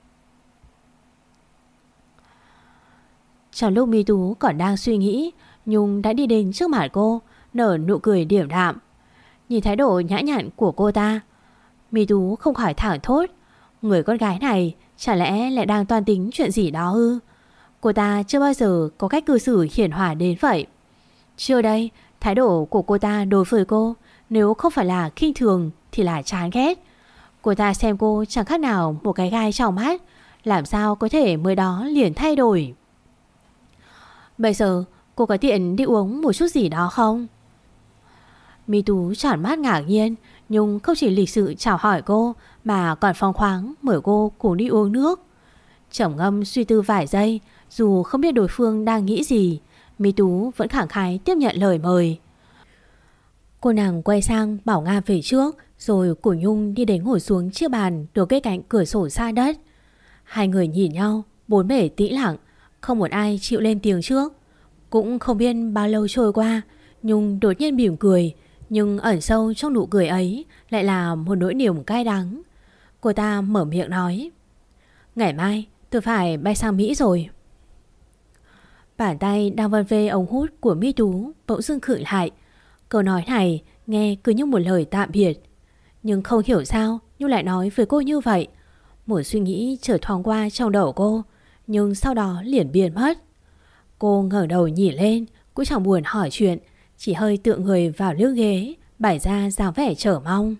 Trong lúc Mi Tú còn đang suy nghĩ, Nhung đã đi đến trước mặt cô, nở nụ cười điềm đạm. Nhìn thái độ nhã nhặn của cô ta, Mi Tú không khỏi thảng thốt, người con gái này chả lẽ lại đang toan tính chuyện gì đó ư? Cô ta chưa bao giờ có cách cư xử hiền hòa đến vậy. Trước đây, thái độ của cô ta đối với cô nếu không phải là khinh thường thì là chán ghét. Cô ta xem cô chẳng khác nào một cái gai trong mắt, làm sao có thể mới đó liền thay đổi. Bây giờ cô có tiện đi uống một chút gì đó không? Mi Tú tròn mắt ngạc nhiên, nhưng không chỉ lịch sự chào hỏi cô mà còn phóng khoáng mời cô cùng đi uống nước. Trầm ngâm suy tư vài giây, dù không biết đối phương đang nghĩ gì, Mi Tú vẫn khẳng khái tiếp nhận lời mời. Cô nàng quay sang bảo Nga về trước, rồi của Nhung đi đến ngồi xuống chiếc bàn được kê cạnh cửa sổ xa đất. Hai người nhìn nhau, bốn bề tĩnh lặng, không một ai chịu lên tiếng trước. Cũng không biết bao lâu trôi qua, Nhung đột nhiên mỉm cười, nhưng ẩn sâu trong nụ cười ấy lại là một nỗi niềm cay đắng. Cô ta mở miệng nói, ngày mai tôi phải bay sang Mỹ rồi. Bàn tay đang vân vê ống hút của Mi Tú bỗng dưng khựng lại. Câu nói này nghe cứ như một lời tạm biệt, nhưng không hiểu sao Nhung lại nói với cô như vậy. Một suy nghĩ chợt thoáng qua trong đầu cô, nhưng sau đó liền biến mất. Cô ngẩng đầu nhìn lên, cũng chẳng buồn hỏi chuyện, chỉ hơi tựa người vào lưng ghế, bày ra dáng vẻ chờ mong.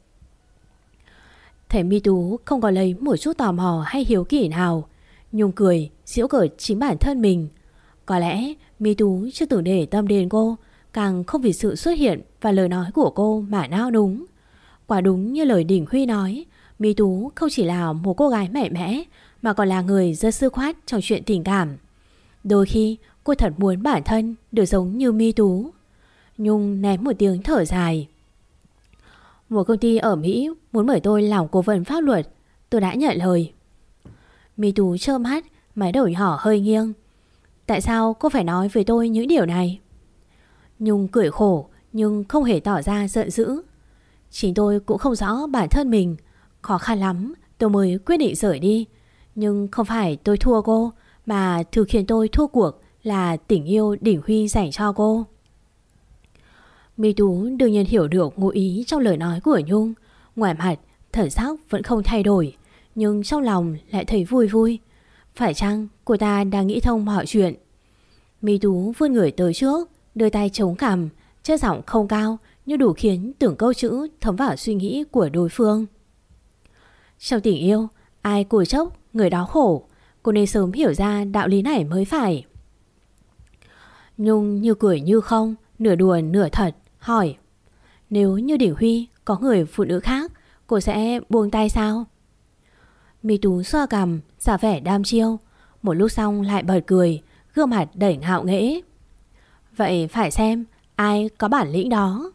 Thấy Mi Tú không có lấy một chút tò mò hay hiếu kỳ nào, Nhung cười giễu cợt chính bản thân mình. Có lẽ Mi Tú chưa từng để tâm đến cô, càng không vì sự xuất hiện và lời nói của cô mà nao núng. Quả đúng như lời Đình Huy nói, Mi Tú không chỉ là một cô gái mạnh mẽ mà còn là người rất dứt khoát trong chuyện tình cảm. Đôi khi cô thật muốn bản thân được giống như Mi Tú. Nhung ném một tiếng thở dài. Một công ty ở Mỹ muốn mời tôi làm cố vấn pháp luật, tôi đã nhận lời. Mi Tú trơ mắt, mái đầu nhỏ hơi nghiêng. Tại sao cô phải nói với tôi những điều này? Nhung cười khổ nhưng không hề tỏ ra giận dữ. Chính tôi cũng không rõ bản thân mình, khó khăn lắm tôi mới quyết định rời đi. Nhưng không phải tôi thua cô, mà thứ khiến tôi thua cuộc là tình yêu Đình Huy dành cho cô. Mi Tú đương nhiên hiểu được ngụ ý trong lời nói của Nhung. Ngoài mặt thần sắc vẫn không thay đổi, nhưng trong lòng lại thấy vui vui. Phải chăng cô ta đang nghĩ thông mọi chuyện? Mi Tú vươn người tới trước, đưa tay chống cằm, chất giọng không cao nhưng đủ khiến từng câu chữ thấm vào suy nghĩ của đối phương. Trong tình yêu, ai cùi chốc người đó khổ. Cô nên sớm hiểu ra đạo lý này mới phải. Nhung như cười như không, nửa đùa nửa thật, hỏi, nếu như Đình Huy có người phụ nữ khác, cô sẽ buông tay sao? Mi Tú xoa cằm, giả vẻ đam chiêu. Một lúc xong lại bật cười, gương mặt đầy ngạo nghễ. Vậy phải xem ai có bản lĩnh đó.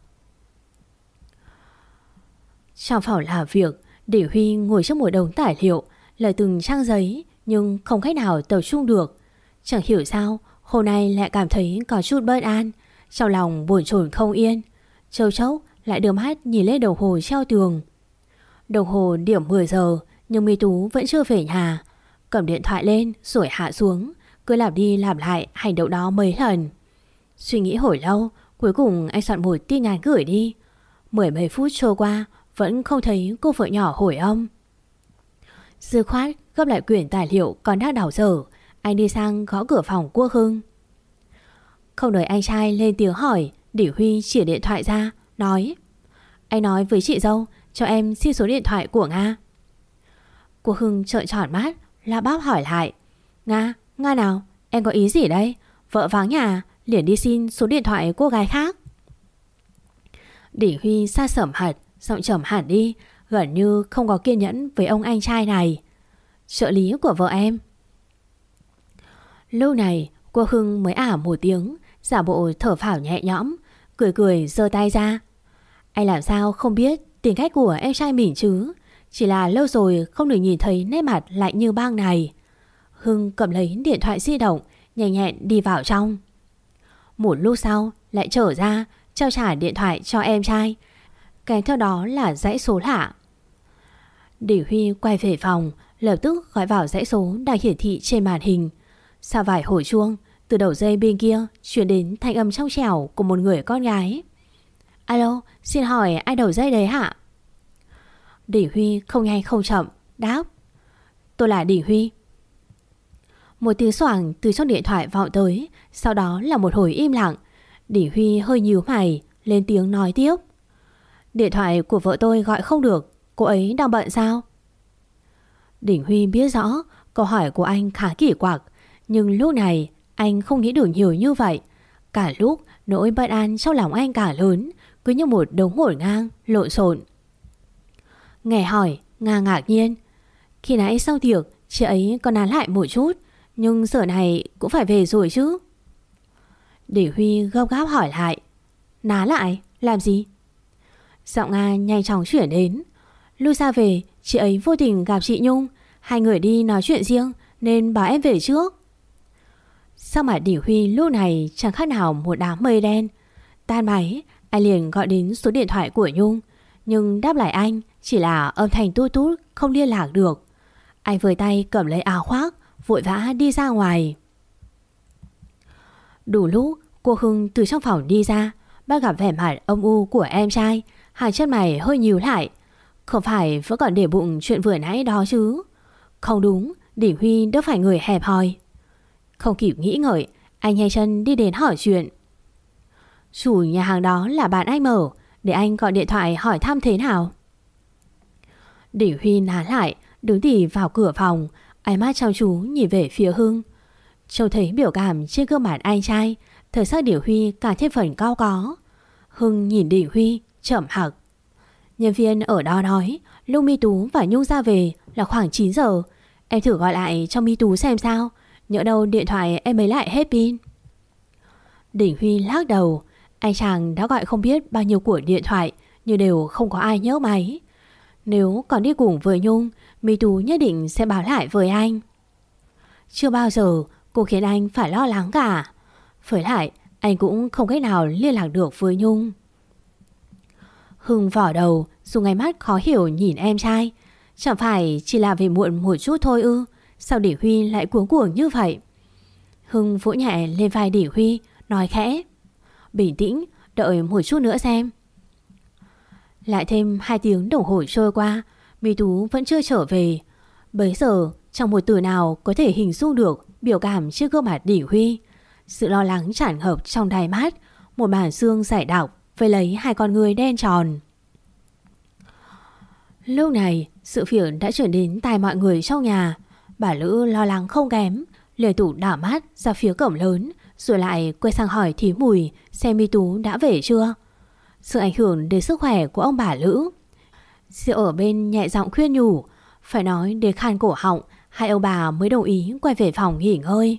Trong phòng làm việc, Đình Huy ngồi trước một đống tài liệu, lời từng trang giấy, nhưng không cách nào tập trung được. Chẳng hiểu sao hôm nay lại cảm thấy có chút bất an, trong lòng bồn chồn không yên. Chốc chốc lại đưa mắt nhìn lên đồng hồ treo tường. Đồng hồ điểm 10 giờ, nhưng Mi Tú vẫn chưa về nhà. Cầm điện thoại lên rồi hạ xuống, cứ lặp đi lặp lại hành động đó mấy lần. Suy nghĩ hồi lâu, cuối cùng anh soạn một tin nhắn gửi đi. Mười mấy phút trôi qua, vẫn không thấy cô vợ nhỏ hồi âm. Dư khoát gấp lại quyển tài liệu còn đang đảo dở, anh đi sang gõ cửa phòng Quốc Hưng. Không đợi anh trai lên tiếng hỏi, Đình Huy chìa điện thoại ra, nói, anh nói với chị dâu cho em xin số điện thoại của Nga. Quốc Hưng trợn tròn mắt, lắp bắp hỏi lại, Nga nào, em có ý gì đây? Vợ vắng nhà liền đi xin số điện thoại cô gái khác. Đỉnh Huy xa sẩm hẳn, giọng trầm hẳn đi, gần như không có kiên nhẫn với ông anh trai này. Trợ lý của vợ em. Lúc này cô Hưng mới một tiếng, giả bộ thở phào nhẹ nhõm, cười cười giơ tay ra. Anh làm sao không biết tính cách của em trai mình chứ, chỉ là lâu rồi không được nhìn thấy nét mặt lạnh như băng này. Hưng cầm lấy điện thoại di động, nhanh nhẹn đi vào trong. Một lúc sau lại trở ra, trao trả điện thoại cho em trai, kèm theo đó là dãy số lạ. Đỉnh Huy quay về phòng, lập tức gọi vào dãy số đang hiển thị trên màn hình. Sau vài hồi chuông, từ đầu dây bên kia truyền đến thanh âm trong trẻo của một người con gái. Alo, xin hỏi ai đầu dây đấy hả? Đỉnh Huy không nhanh không chậm đáp. Tôi là Đỉnh Huy. Một tiếng xoảng từ trong điện thoại vọng tới, sau đó là một hồi im lặng. Đỉnh Huy hơi nhíu mày, lên tiếng nói tiếp. Điện thoại của vợ tôi gọi không được, cô ấy đang bận sao? Đỉnh Huy biết rõ câu hỏi của anh khá kỳ quặc, nhưng lúc này anh không nghĩ được nhiều như vậy. Cả lúc nỗi bất an trong lòng anh cả lớn, cứ như một đống ngổn ngang, lộn xộn. Nghe hỏi, Nga ngạc nhiên. Khi nãy sau tiệc, chị ấy còn nán lại một chút, nhưng giờ này cũng phải về rồi chứ. Đỉnh Huy gấp gáp hỏi lại. Ná lại? Làm gì? Giọng Nga nhanh chóng chuyển đến. Lúc ra về, chị ấy vô tình gặp chị Nhung, hai người đi nói chuyện riêng nên bảo em về trước. Sao mà Đỉnh Huy lúc này chẳng khác nào một đám mây đen. Tan máy, anh liền gọi đến số điện thoại của Nhung, nhưng đáp lại anh chỉ là âm thanh tút tút, không liên lạc được. Anh với tay cầm lấy áo khoác, vội vã đi ra ngoài. Đủ lúc cô Hưng từ trong phòng đi ra, bắt gặp vẻ mặt âm u của em trai, hai chân mày hơi nhíu lại. Không phải vẫn còn để bụng chuyện vừa nãy đó chứ? Không đúng, Đỉnh Huy đâu phải người hẹp hòi. Không kịp nghĩ ngợi, anh nhanh chân đi đến hỏi chuyện. Chủ nhà hàng đó là bạn anh mở, để anh gọi điện thoại hỏi thăm thế nào. Đỉnh Huy nán lại, đứng tỉ vào cửa phòng, ánh mắt chăm chú nhìn về phía Hưng. Trông thấy biểu cảm trên gương mặt anh trai, thời sắc Đỉnh Huy càng thêm phần cao có. Hưng nhìn Đỉnh Huy chậm hặc. Nhân viên ở đó nói lúc Mi Tú và Nhung ra về là khoảng 9 giờ. Em thử gọi lại cho Mi Tú xem sao, nhỡ đâu điện thoại em ấy lại hết pin. Đỉnh Huy lắc đầu. Anh chàng đã gọi không biết bao nhiêu cuộc điện thoại, nhưng đều không có ai nhấc máy. Nếu còn đi cùng với Nhung, Mi Tú nhất định sẽ báo lại với anh. Chưa bao giờ cô khiến anh phải lo lắng cả. Với lại anh cũng không cách nào liên lạc được với Nhung. Hưng vỏ đầu, dùng ánh mắt khó hiểu nhìn em trai. Chẳng phải chỉ là về muộn một chút thôi ư? Sao Đỉnh Huy lại cuống cuồng như vậy? Hưng vỗ nhẹ lên vai Đỉnh Huy, nói khẽ. Bình tĩnh, đợi một chút nữa xem. Lại thêm 2 tiếng đồng hồ trôi qua, Mi Tú vẫn chưa trở về. Bấy giờ chẳng một từ nào có thể hình dung được biểu cảm trên gương mặt Đỉnh Huy. Sự lo lắng tràn ngập trong đáy mắt, một màn xương dày đặc với lấy 2 con người đen tròn. Lúc này sự việc đã trở đến tai mọi người trong nhà. Bà Lữ lo lắng không kém, liên tục đảo mắt ra phía cổng lớn, rồi lại quay sang hỏi thím Mùi xem Mi Tú đã về chưa. Sự ảnh hưởng đến sức khỏe của ông bà Lữ. Diệu ở bên nhẹ giọng khuyên nhủ, phải nói đến khan cổ họng, hai ông bà mới đồng ý quay về phòng nghỉ ngơi.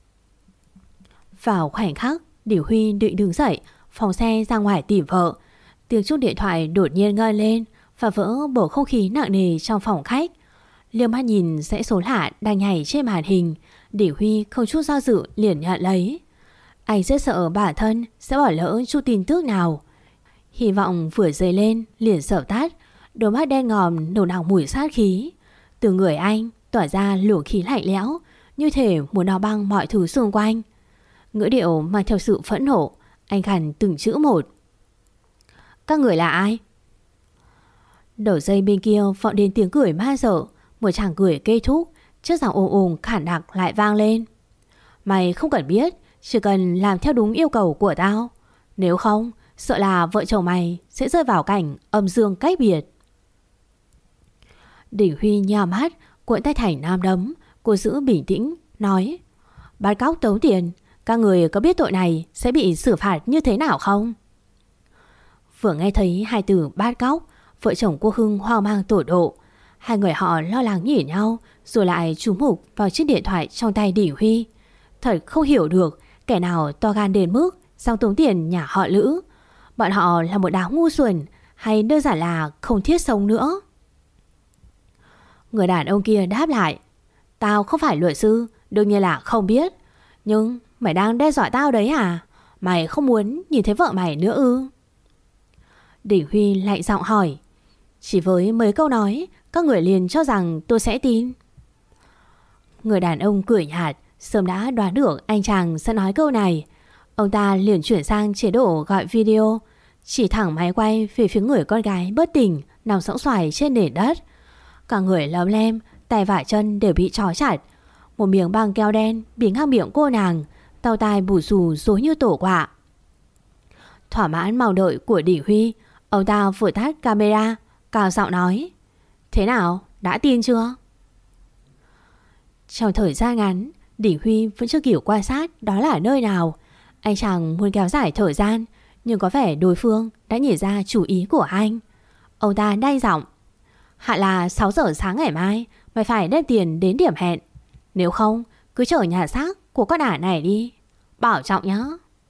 Vào khoảnh khắc Đỉnh Huy định đứng dậy, phóng xe ra ngoài tìm vợ. Tiếng chuông điện thoại đột nhiên ngân lên, phá vỡ bầu không khí nặng nề trong phòng khách. Liếc mắt nhìn dãy số lạ đang nhảy trên màn hình, Đỉnh Huy không chút do dự liền nhận lấy. Anh rất sợ bản thân sẽ bỏ lỡ chút tin tức nào. Hy vọng vừa dấy lên liền dập tắt, đôi mắt đen ngòm nồng nặc mùi sát khí. Từ người anh tỏa ra luồng khí lạnh lẽo, như thể muốn đào băng mọi thứ xung quanh. Ngữ điệu mang theo sự phẫn nộ, anh gằn từng chữ một. Các người là ai? Đầu dây bên kia vọng đến tiếng cười ma dở, một chàng cười kết thúc, chiếc giọng ồm ồm khản đặc lại vang lên. Mày không cần biết, chỉ cần làm theo đúng yêu cầu của tao. Nếu không, sợ là vợ chồng mày sẽ rơi vào cảnh âm dương cách biệt. Đỉnh Huy nhào mắt, cuộn tay thành nam đấm. Cô giữ bình tĩnh, nói. Bắt cóc tống tiền, các người có biết tội này sẽ bị xử phạt như thế nào không? Vừa nghe thấy hai từ bắt cóc, vợ chồng cô Hưng hoang mang tột độ. Hai người họ lo lắng nhìn nhau, rồi lại chú mục vào chiếc điện thoại trong tay Đình Huy. Thật không hiểu được kẻ nào to gan đến mức dám tống tiền nhà họ Lữ. Bọn họ là một đám ngu xuẩn hay đơn giản là không thiết sống nữa? Người đàn ông kia đáp lại: Tao không phải luật sư, đương nhiên là không biết. Nhưng mày đang đe dọa tao đấy à? Mày không muốn nhìn thấy vợ mày nữa ư? Đình Huy lạnh giọng hỏi. Chỉ với mấy câu nói, các người liền cho rằng tôi sẽ tin. Người đàn ông cười nhạt, sớm đã đoán được anh chàng sẽ nói câu này. Ông ta liền chuyển sang chế độ gọi video, chỉ thẳng máy quay về phía người con gái bất tỉnh nằm sõng xoài trên nền đất. Cả người lấm lem, tay và chân đều bị trói chặt. Một miếng băng keo đen bị ngang miệng cô nàng, tao tai bù xù rối như tổ quạ. Thỏa mãn mong đợi của Đình Huy, ông ta vừa tắt camera, cao giọng nói: Thế nào, đã tin chưa? Trong thời gian ngắn, Đình Huy vẫn chưa kịp quan sát đó là nơi nào. Anh chàng muốn kéo dài thời gian, nhưng có vẻ đối phương đã nhìn ra chủ ý của anh. Ông ta đanh giọng: Hạ là 6 giờ sáng ngày mai, mày phải đem tiền đến điểm hẹn. Nếu không, cứ chở nhà xác của con ả này đi. Bảo trọng nhá.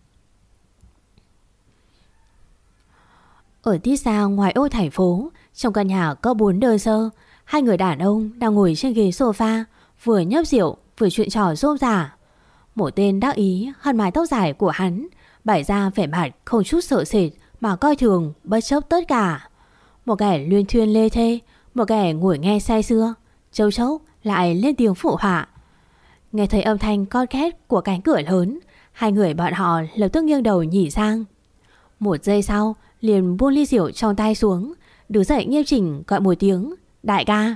Ở tít xa ngoài ô thành phố, trong căn nhà có 4 đơn sơ, hai người đàn ông đang ngồi trên ghế sofa, vừa nhấp rượu vừa chuyện trò rôm rả. Một tên đắc ý hất mái tóc dài của hắn, bày ra vẻ mặt không chút sợ sệt mà coi thường bất chấp tất cả. Một kẻ luyên thuyên lê thê, một kẻ ngồi nghe say sưa, châu chốc lại lên tiếng phụ họa. Nghe thấy âm thanh con két của cánh cửa lớn, hai người bọn họ lập tức nghiêng đầu nhìn sang. Một giây sau liền buông ly rượu trong tay xuống, đứng dậy nghiêm chỉnh gọi một tiếng: Đại ca.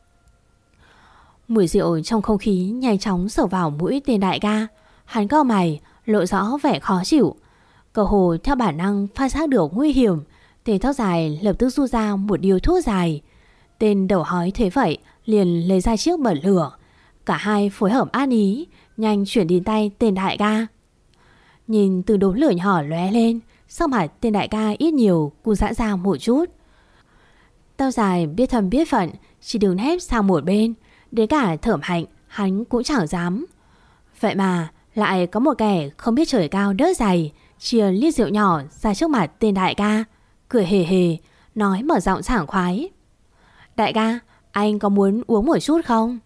Mùi rượu trong không khí nhanh chóng xộc vào mũi tên đại ca. Hắn cau mày, lộ rõ vẻ khó chịu. Cơ hồ theo bản năng phát giác được nguy hiểm, tên tóc dài lập tức rút ra một điếu thuốc dài. Tên đầu hói thế vậy liền lấy ra chiếc bật lửa. Cả hai phối hợp an ý, nhanh chuyển đến tay tên đại ca. Nhìn từ đốm lửa nhỏ lóe lên, sắc mặt tên đại ca ít nhiều cũng giãn ra một chút. Tóc dài biết thầm biết phận, chỉ đứng nép sang một bên. Đến cả Thẩm Hạnh hắn cũng chẳng dám. Vậy mà lại có một kẻ không biết trời cao đất dày chia ly rượu nhỏ ra trước mặt tên đại ca, cười hề hề, nói mở giọng sảng khoái: Đại ca, anh có muốn uống một chút không?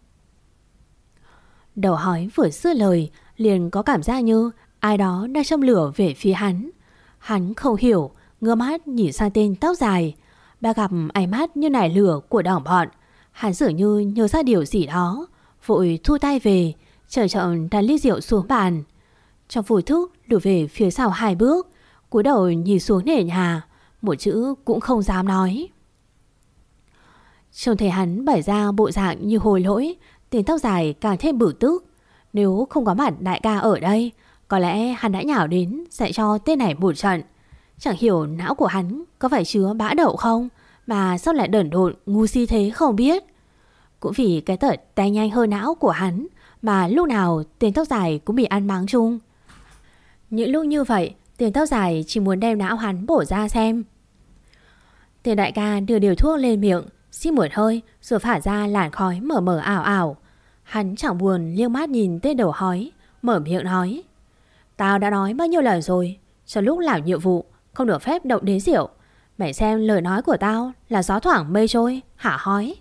Đầu hói vừa dứt lời liền có cảm giác như ai đó đang châm lửa về phía hắn. Hắn không hiểu, ngơ mắt nhìn sang tên tóc dài. Đã gặp ánh mắt như nải lửa của đồng bọn, hắn dường như nhớ ra điều gì đó, vội thu tay về, chậm chậm đặt ly rượu xuống bàn. Trong vô thức lùi về phía sau 2 bước, cúi đầu nhìn xuống nền nhà, một chữ cũng không dám nói. Trông thấy hắn bày ra bộ dạng như hối lỗi, tên tóc dài càng thêm bực tức. Nếu không có mặt đại ca ở đây, có lẽ hắn đã nhào đến dạy cho tên này một trận. Chẳng hiểu não của hắn có phải chứa bã đậu không, mà sao lại đẩn độn ngu si thế không biết. Cũng vì cái tật tay nhanh hơn não của hắn mà lúc nào tên tóc dài cũng bị ăn mắng chung. Những lúc như vậy, tên tóc dài chỉ muốn đem não hắn bổ ra xem. Tên đại ca đưa điều thuốc lên miệng, xít một hơi rồi phả ra làn khói mờ mờ ảo ảo. Hắn chẳng buồn liếc mắt nhìn tên đầu hói, mở miệng nói: Tao đã nói bao nhiêu lần rồi, trong lúc làm nhiệm vụ không được phép động đến rượu. Mày xem lời nói của tao là gió thoảng mây trôi hả hói?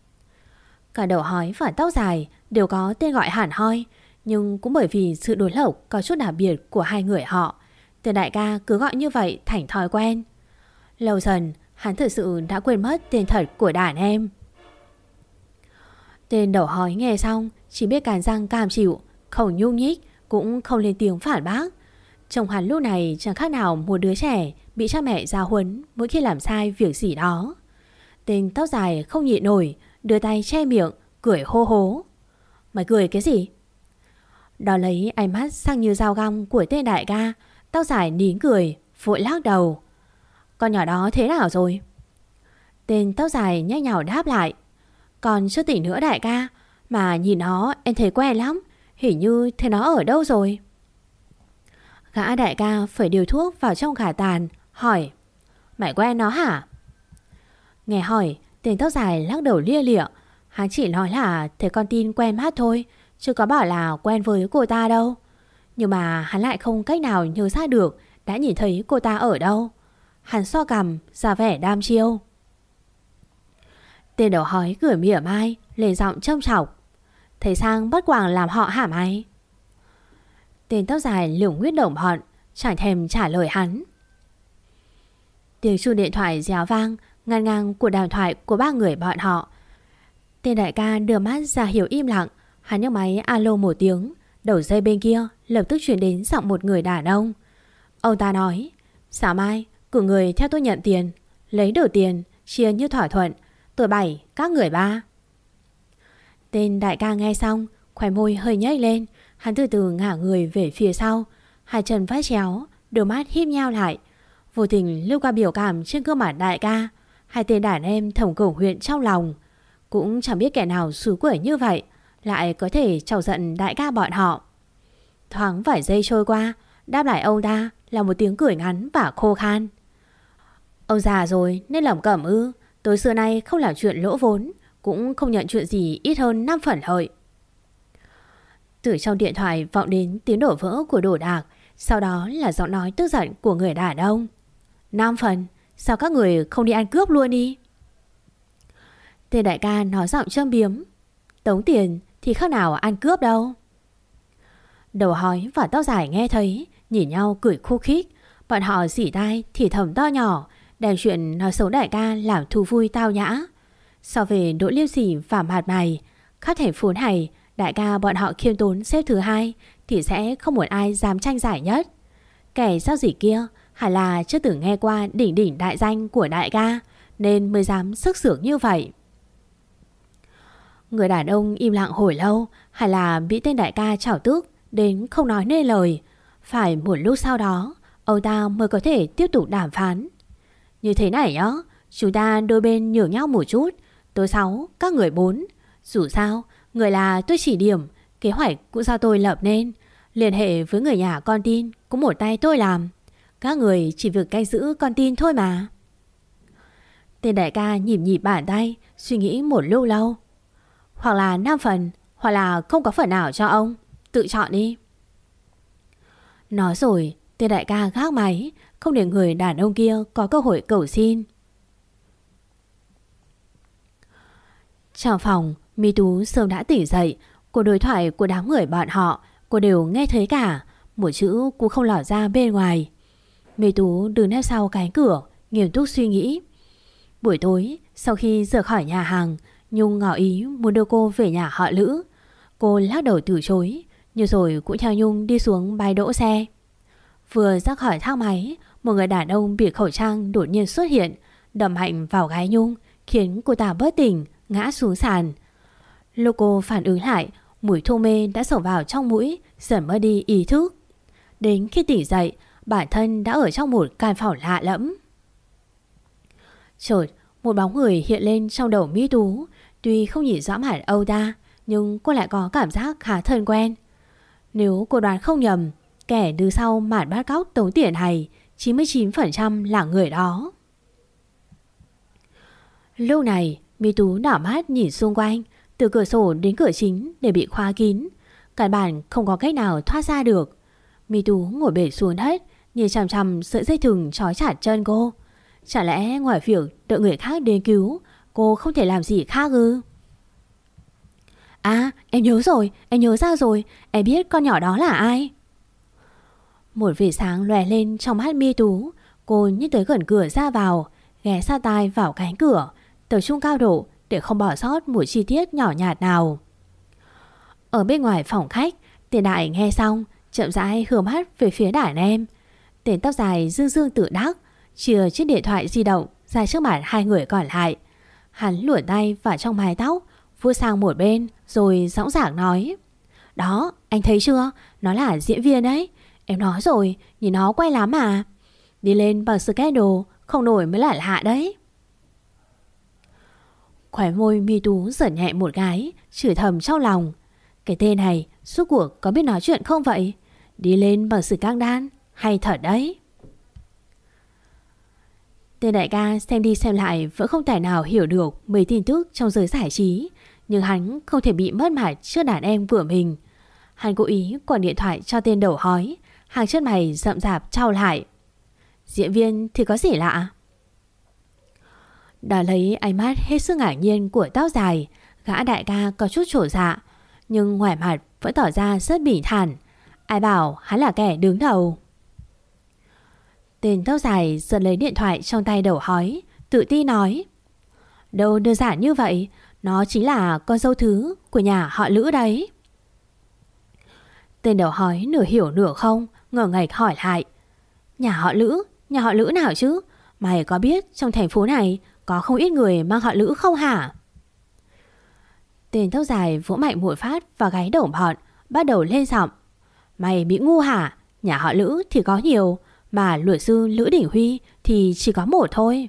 Cả đầu hói và tóc dài đều có tên gọi hẳn hoi, nhưng cũng bởi vì sự đối lộc có chút đặc biệt của hai người họ, tên đại ca cứ gọi như vậy thành thói quen. Lâu dần hắn thực sự đã quên mất tên thật của đàn em. Tên đầu hói nghe xong chỉ biết cắn răng cam chịu, không nhúc nhích, cũng không lên tiếng phản bác. Chồng hắn lúc này chẳng khác nào một đứa trẻ bị cha mẹ giáo huấn mỗi khi làm sai việc gì đó. Tên tóc dài không nhịn nổi, đưa tay che miệng, cười hô hố: Mày cười cái gì? Đó lấy ánh mắt sắc như dao găm của tên đại ca, tóc dài nín cười, vội lắc đầu: Con nhỏ đó thế nào rồi? Tên tóc dài nhanh nhảu đáp lại: Còn chưa tỉnh nữa đại ca, mà nhìn nó em thấy quen lắm, hình như thấy nó ở đâu rồi. Gã đại ca phải điều thuốc vào trong khả tàn, hỏi: Mày quen nó hả? Nghe hỏi, tên tóc dài lắc đầu lia lịa. Hắn chỉ nói là thấy con tin quen mắt thôi, chứ có bảo là quen với cô ta đâu. Nhưng mà hắn lại không cách nào nhớ ra được đã nhìn thấy cô ta ở đâu. Hắn xoa cằm, ra vẻ đam chiêu. Tên đầu hói cười mỉa mai, lên giọng châm chọc. Thấy sang bắt quàng làm họ hả mày? Tên tóc dài lửng huyết đồng bọn, chẳng thèm trả lời hắn. Tiếng chuông điện thoại réo vang, ngăn ngang cuộc đàm thoại của ba người bọn họ. Tên đại ca đưa mắt ra hiệu im lặng. Hắn nhấc máy alo một tiếng. Đầu dây bên kia lập tức chuyển đến giọng một người đàn ông. Ông ta nói: sáng mai cử người theo tôi nhận tiền, lấy được tiền chia như thỏa thuận, tôi 7 các người 3. Tên đại ca nghe xong, khóe môi hơi nhếch lên. Hắn từ từ ngả người về phía sau, hai chân vắt chéo, đôi mắt híp nhao lại. Vô tình lưu qua biểu cảm trên gương mặt đại ca. Hai tên đàn em thầm cầu nguyện trong lòng. Cũng chẳng biết kẻ nào xúi quẩy như vậy lại có thể chọc giận đại ca bọn họ. Thoáng vài giây trôi qua, đáp lại ông ta là một tiếng cười ngắn và khô khan. Ông già rồi nên lẩm cẩm ư? Tôi xưa nay không làm chuyện lỗ vốn, cũng không nhận chuyện gì ít hơn 5 phần lợi. Từ trong điện thoại vọng đến tiếng đổ vỡ của đồ đạc, sau đó là giọng nói tức giận của người đàn ông. 5 phần? Sao các người không đi ăn cướp luôn đi? Tên đại ca nói giọng châm biếm. Tống tiền thì khác nào ăn cướp đâu. Đầu hói và tóc dài nghe thấy, nhìn nhau cười khúc khích. Bọn họ dỉ tai thì thầm to nhỏ, đem chuyện nói xấu đại ca làm thú vui tao nhã. So về Đỗ Liêu Sỉ và mặt mày, khắp thành phố này đại ca bọn họ khiêm tốn xếp thứ 2 thì sẽ không một ai dám tranh giải nhất. Kẻ giao dịch kia hẳn là chưa từng nghe qua đỉnh đỉnh đại danh của đại ca nên mới dám sức sướng như vậy. Người đàn ông im lặng hồi lâu, hay là bị tên đại ca chảo tức đến không nói nên lời. Phải một lúc sau đó ông ta mới có thể tiếp tục đàm phán. Như thế này nhá, chúng ta đôi bên nhường nhau một chút. Tôi 6, các người 4. Dù sao, người là tôi chỉ điểm, kế hoạch cũng do tôi lập nên. Liên hệ với người nhà con tin cũng một tay tôi làm. Các người chỉ việc canh giữ con tin thôi mà. Tên đại ca nhịp nhịp bàn tay, suy nghĩ một lúc lâu. Hoặc là 5 phần, hoặc là không có phần nào cho ông. Tự chọn đi. Nói rồi, tên đại ca gác máy, không để người đàn ông kia có cơ hội cầu xin. Trong phòng, Mi Tú sớm đã tỉnh dậy. Cuộc đối thoại của đám người bọn họ cô đều nghe thấy cả. Một chữ cũng không lọt ra bên ngoài. Mi Tú đứng nép sau cánh cửa, nghiêm túc suy nghĩ. Buổi tối, sau khi rời khỏi nhà hàng, Nhung ngỏ ý muốn đưa cô về nhà họ Lữ. Cô lắc đầu từ chối, nhưng rồi cũng theo Nhung đi xuống bãi đỗ xe. Vừa ra khỏi thang máy, một người đàn ông bịt khẩu trang đột nhiên xuất hiện, đập mạnh vào gáy Nhung, khiến cô ta bất tỉnh, ngã xuống sàn. Lúc cô phản ứng lại, mùi thô mê đã xổng vào trong mũi, dần mất đi ý thức. Đến khi tỉnh dậy, bản thân đã ở trong một căn phòng lạ lẫm. Chợt, một bóng người hiện lên trong đầu Mi Tú. Tuy không nhìn rõ mặt Âu ta, nhưng cô lại có cảm giác khá thân quen. Nếu cô đoán không nhầm, kẻ đứng sau màn bắt cóc tống tiền này 99% là người đó. Lúc này, Mi Tú đảo mắt nhìn xung quanh, từ cửa sổ đến cửa chính đều bị khóa kín. Căn bản không có cách nào thoát ra được. Mi Tú ngồi bệt xuống đất, nhìn chằm chằm sợi dây thừng trói chặt chân cô. Chả lẽ ngoài việc đợi người khác đến cứu, cô không thể làm gì khác ư? À, em nhớ rồi, em nhớ ra rồi, em biết con nhỏ đó là ai. Một vệt sáng lóe lên trong mắt Mi Tú. Cô nhích tới gần cửa ra vào, ghé sát tai vào cánh cửa, tập trung cao độ để không bỏ sót một chi tiết nhỏ nhặt nào. Ở bên ngoài phòng khách, Tiền Đại nghe xong, chậm rãi hướng mắt về phía đàn em. Tên tóc dài dương dương tự đắc, chìa chiếc điện thoại di động ra trước mặt hai người còn lại. Hắn luồn tay vào trong mái tóc, vuốt sang một bên rồi dõng dạc nói: Đó, anh thấy chưa? Nó là diễn viên đấy. Em nói rồi, nhìn nó quay lắm mà. Đi lên bằng schedule, không nổi mới là lạ đấy. Khóe môi Mi Tú giở nhẹ một cái, chửi thầm trong lòng. Cái tên này suốt cuộc có biết nói chuyện không vậy? Đi lên bằng sự căng đan, hay thật đấy. Tên đại ca xem đi xem lại vẫn không tài nào hiểu được mấy tin tức trong giới giải trí, nhưng hắn không thể bị mất mặt trước đàn em của mình. Hắn cố ý quẳng điện thoại cho tên đầu hói, hàng chân mày rậm rạp trao lại. Diễn viên thì có gì lạ? Đã lấy ánh mắt hết sức ngạc nhiên của tóc dài, gã đại ca có chút trổ dạ, nhưng ngoài mặt vẫn tỏ ra rất bình thản. Ai bảo hắn là kẻ đứng đầu? Tên tóc dài giật lấy điện thoại trong tay đầu hói, tự ti nói: đâu đơn giản như vậy, nó chính là con dâu thứ của nhà họ Lữ đấy. Tên đầu hói nửa hiểu nửa không, ngờ ngạch hỏi lại: nhà họ Lữ? Nhà họ Lữ nào chứ? Mày có biết trong thành phố này có không ít người mang họ Lữ không hả? Tên tóc dài vỗ mạnh một phát vào gáy đồng bọn, bắt đầu lên giọng: mày bị ngu hả? Nhà họ Lữ thì có nhiều, mà luật sư Lữ Đình Huy thì chỉ có một thôi.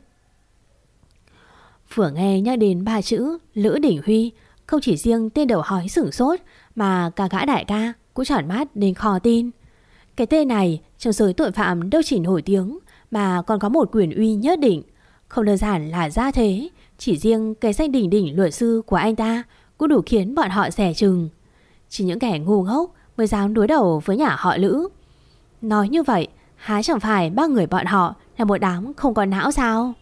Vừa nghe nhắc đến ba chữ Lữ Đình Huy, không chỉ riêng tên đầu hói sửng sốt, mà cả gã đại ca cũng tròn mắt đến khó tin. Cái tên này trong giới tội phạm đâu chỉ nổi tiếng, mà còn có một quyền uy nhất định. Không đơn giản là ra thế, chỉ riêng cái danh đỉnh đỉnh luật sư của anh ta cũng đủ khiến bọn họ dè chừng. Chỉ những kẻ ngu ngốc mới dám đối đầu với nhà họ Lữ. Nói như vậy, há chẳng phải ba người bọn họ là một đám không có não sao?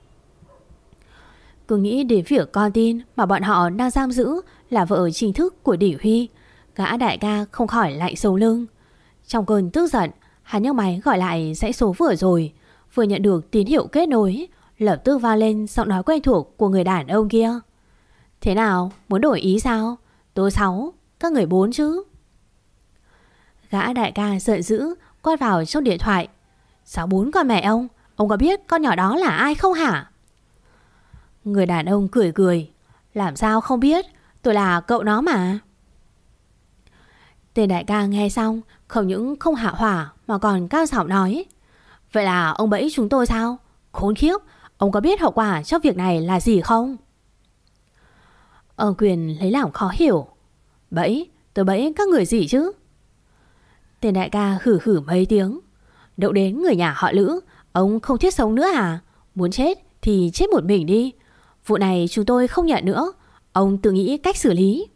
Cứ nghĩ đến việc con tin mà bọn họ đang giam giữ là vợ chính thức của Đình Huy, gã đại ca không khỏi lạnh sống lưng. Trong cơn tức giận, hắn nhấc máy gọi lại dãy số vừa rồi, vừa nhận được tín hiệu kết nối, lập tức vang lên giọng nói quen thuộc của người đàn ông kia. Thế nào, muốn đổi ý sao? Tôi 6, các người 4 chứ? Gã đại ca giận dữ quát vào trong điện thoại: 64 con mẹ ông có biết con nhỏ đó là ai không hả? Người đàn ông cười cười: làm sao không biết, tôi là cậu nó mà. Tên đại ca nghe xong không những không hạ hỏa mà còn cao giọng nói: vậy là ông bẫy chúng tôi sao? Khốn khiếp, ông có biết hậu quả cho việc này là gì không? Ông Quyền lấy làm khó hiểu: bẫy? Tôi bẫy các người gì chứ? Tên đại ca hử hử mấy tiếng: đậu đến người nhà họ Lữ, ông không thiết sống nữa à? Muốn chết thì chết một mình đi. Vụ này chúng tôi không nhận nữa, ông tự nghĩ cách xử lý.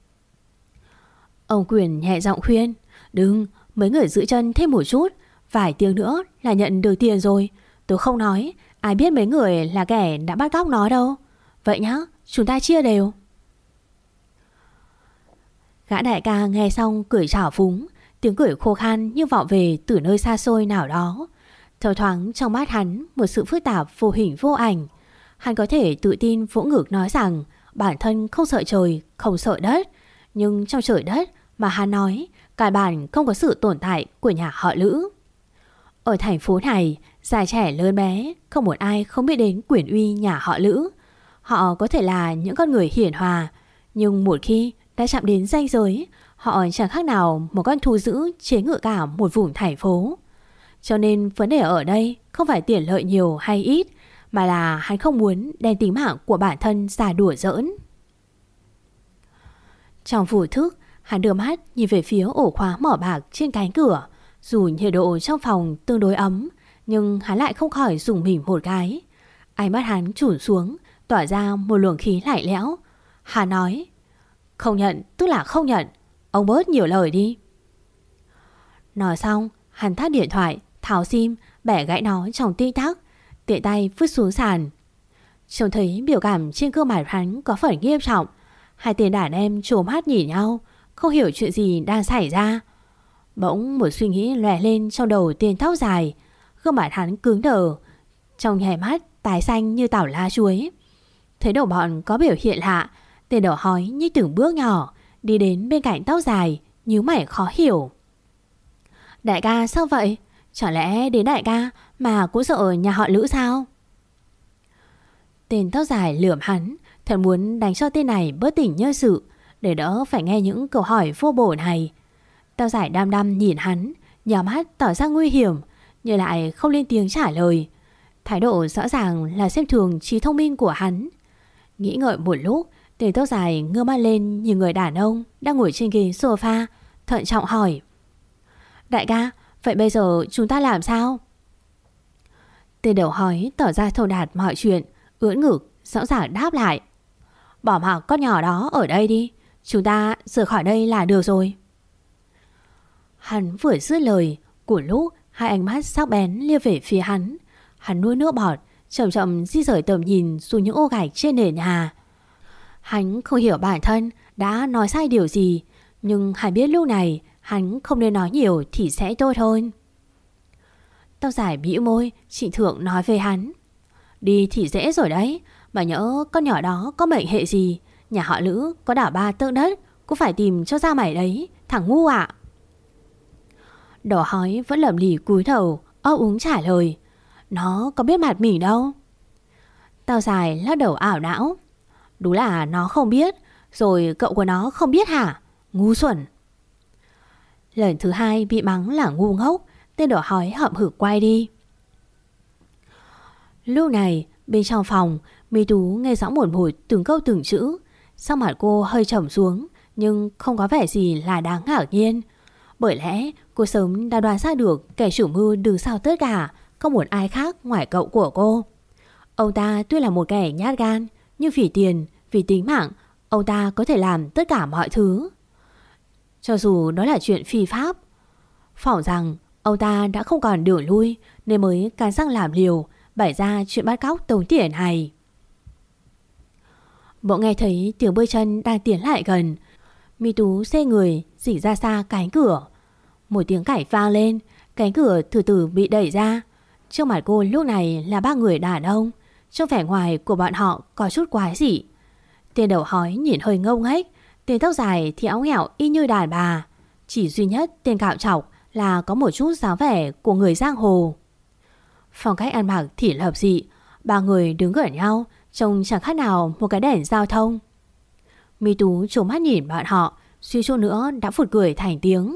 Ông Quyền nhẹ giọng khuyên: đừng, mấy người giữ chân thêm một chút, vài tiếng nữa là nhận được tiền rồi. Tôi không nói, ai biết mấy người là kẻ đã bắt cóc nó đâu. Vậy nhá, chúng ta chia đều. Gã đại ca nghe xong cười trào phúng, tiếng cười khô khan như vọng về từ nơi xa xôi nào đó. Thâu thoáng trong mắt hắn một sự phức tạp vô hình vô ảnh. Hắn có thể tự tin vỗ ngực nói rằng bản thân không sợ trời, không sợ đất. Nhưng trong trời đất mà hắn nói, cả bản không có sự tồn tại của nhà họ Lữ. Ở thành phố này, già trẻ lớn bé, không một ai không biết đến quyền uy nhà họ Lữ. Họ có thể là những con người hiền hòa, nhưng một khi đã chạm đến ranh giới, họ chẳng khác nào một con thú dữ chế ngự cả một vùng thành phố. Cho nên vấn đề ở đây không phải tiền lợi nhiều hay ít, mà là hắn không muốn đem tính mạng của bản thân ra đùa giỡn. Trong vô thức, hắn đưa mắt nhìn về phía ổ khóa mỏ bạc trên cánh cửa. Dù nhiệt độ trong phòng tương đối ấm, nhưng hắn lại không khỏi rùng mình một cái. Ánh mắt hắn chủn xuống, tỏa ra một luồng khí lạnh lẽo. Hắn nói: không nhận tức là không nhận, ông bớt nhiều lời đi. Nói xong, hắn tắt điện thoại, tháo sim, bẻ gãy nó trong tích tắc, tiện tay vứt xuống sàn. Trông thấy biểu cảm trên gương mặt hắn có phần nghiêm trọng. Hai tên đàn em trố mắt nhìn nhau, không hiểu chuyện gì đang xảy ra. Bỗng một suy nghĩ lóe lên trong đầu tên tóc dài. Gương mặt hắn cứng đờ, trong nháy mắt tái xanh như tảo lá chuối. Thấy đồng bọn có biểu hiện lạ, tên đầu hói nhích từng bước nhỏ đi đến bên cạnh tóc dài, nhíu mày khó hiểu. Đại ca sao vậy? Chẳng lẽ đến đại ca mà cũng sợ nhà họ Lữ sao? Tên tóc dài lườm hắn, thật muốn đánh cho tên này bớt tỉnh nhớ sự, để đỡ phải nghe những câu hỏi vô bổ này. Tóc dài đăm đăm nhìn hắn, nhắm mắt tỏ ra nguy hiểm, nhưng lại không lên tiếng trả lời. Thái độ rõ ràng là xem thường trí thông minh của hắn. Nghĩ ngợi một lúc, tên tóc dài ngơ mắt lên nhìn người đàn ông đang ngồi trên ghế sofa, thận trọng hỏi: đại ca, vậy bây giờ chúng ta làm sao? Tên đầu hói tỏ ra thấu đạt mọi chuyện, ưỡn ngực, rõ ràng đáp lại. Bỏ mặc con nhỏ đó ở đây đi, chúng ta rời khỏi đây là được rồi. Hắn vừa dứt lời, của lúc hai ánh mắt sắc bén lia về phía hắn. Hắn nuốt nước bọt, chậm chậm di rời tầm nhìn xuống những ô gạch trên nền nhà. Hắn không hiểu bản thân đã nói sai điều gì, nhưng hắn biết lúc này hắn không nên nói nhiều thì sẽ tốt hơn. Tóc dài bĩu môi, Trịnh Thượng nói với hắn. Đi thì dễ rồi đấy, mà nhỡ con nhỏ đó có mệnh hệ gì, nhà họ Lữ có đảo 3 tấc đất cũng phải tìm cho ra mày đấy, thằng ngu ạ. Đầu hói vẫn lẩm lì cúi đầu, ấp úng trả lời. Nó có biết mặt mình đâu. Tao dài lắc đầu ảo não. Đúng là nó không biết, rồi cậu của nó không biết hả? Ngu xuẩn. Lần thứ hai bị mắng là ngu ngốc, tên đầu hói hậm hực quay đi. Lúc này bên trong phòng, Mi Tú nghe rõ một từng câu từng chữ. Sắc mặt cô hơi trầm xuống, nhưng không có vẻ gì là đáng ngạc nhiên. Bởi lẽ cô sớm đã đoán ra được kẻ chủ mưu đứng sau tất cả không một ai khác ngoài cậu của cô. Ông ta tuy là một kẻ nhát gan, nhưng vì tiền, vì tính mạng, ông ta có thể làm tất cả mọi thứ, cho dù đó là chuyện phi pháp. Phỏng rằng ông ta đã không còn đường lui nên mới cắn răng làm liều, bày ra chuyện bắt cóc tống tiền này. Bỗng nghe thấy tiếng bước chân đang tiến lại gần. Mi Tú xê người rỉ ra xa cánh cửa. Một tiếng cãi vang lên, cánh cửa từ từ bị đẩy ra. Trước mặt cô lúc này là 3 người đàn ông. Trong vẻ ngoài của bọn họ có chút quái dị. Tên đầu hói nhìn hơi ngông nghếch, tên tóc dài thì óng ẻo y như đàn bà. Chỉ duy nhất tên cạo trọc là có một chút dáng vẻ của người giang hồ. Phong cách ăn mặc thì hợp dị, 3 người đứng gần nhau trông chẳng khác nào một cái đèn giao thông. Mi Tú trố mắt nhìn bọn họ, suy chút nữa đã phụt cười thành tiếng.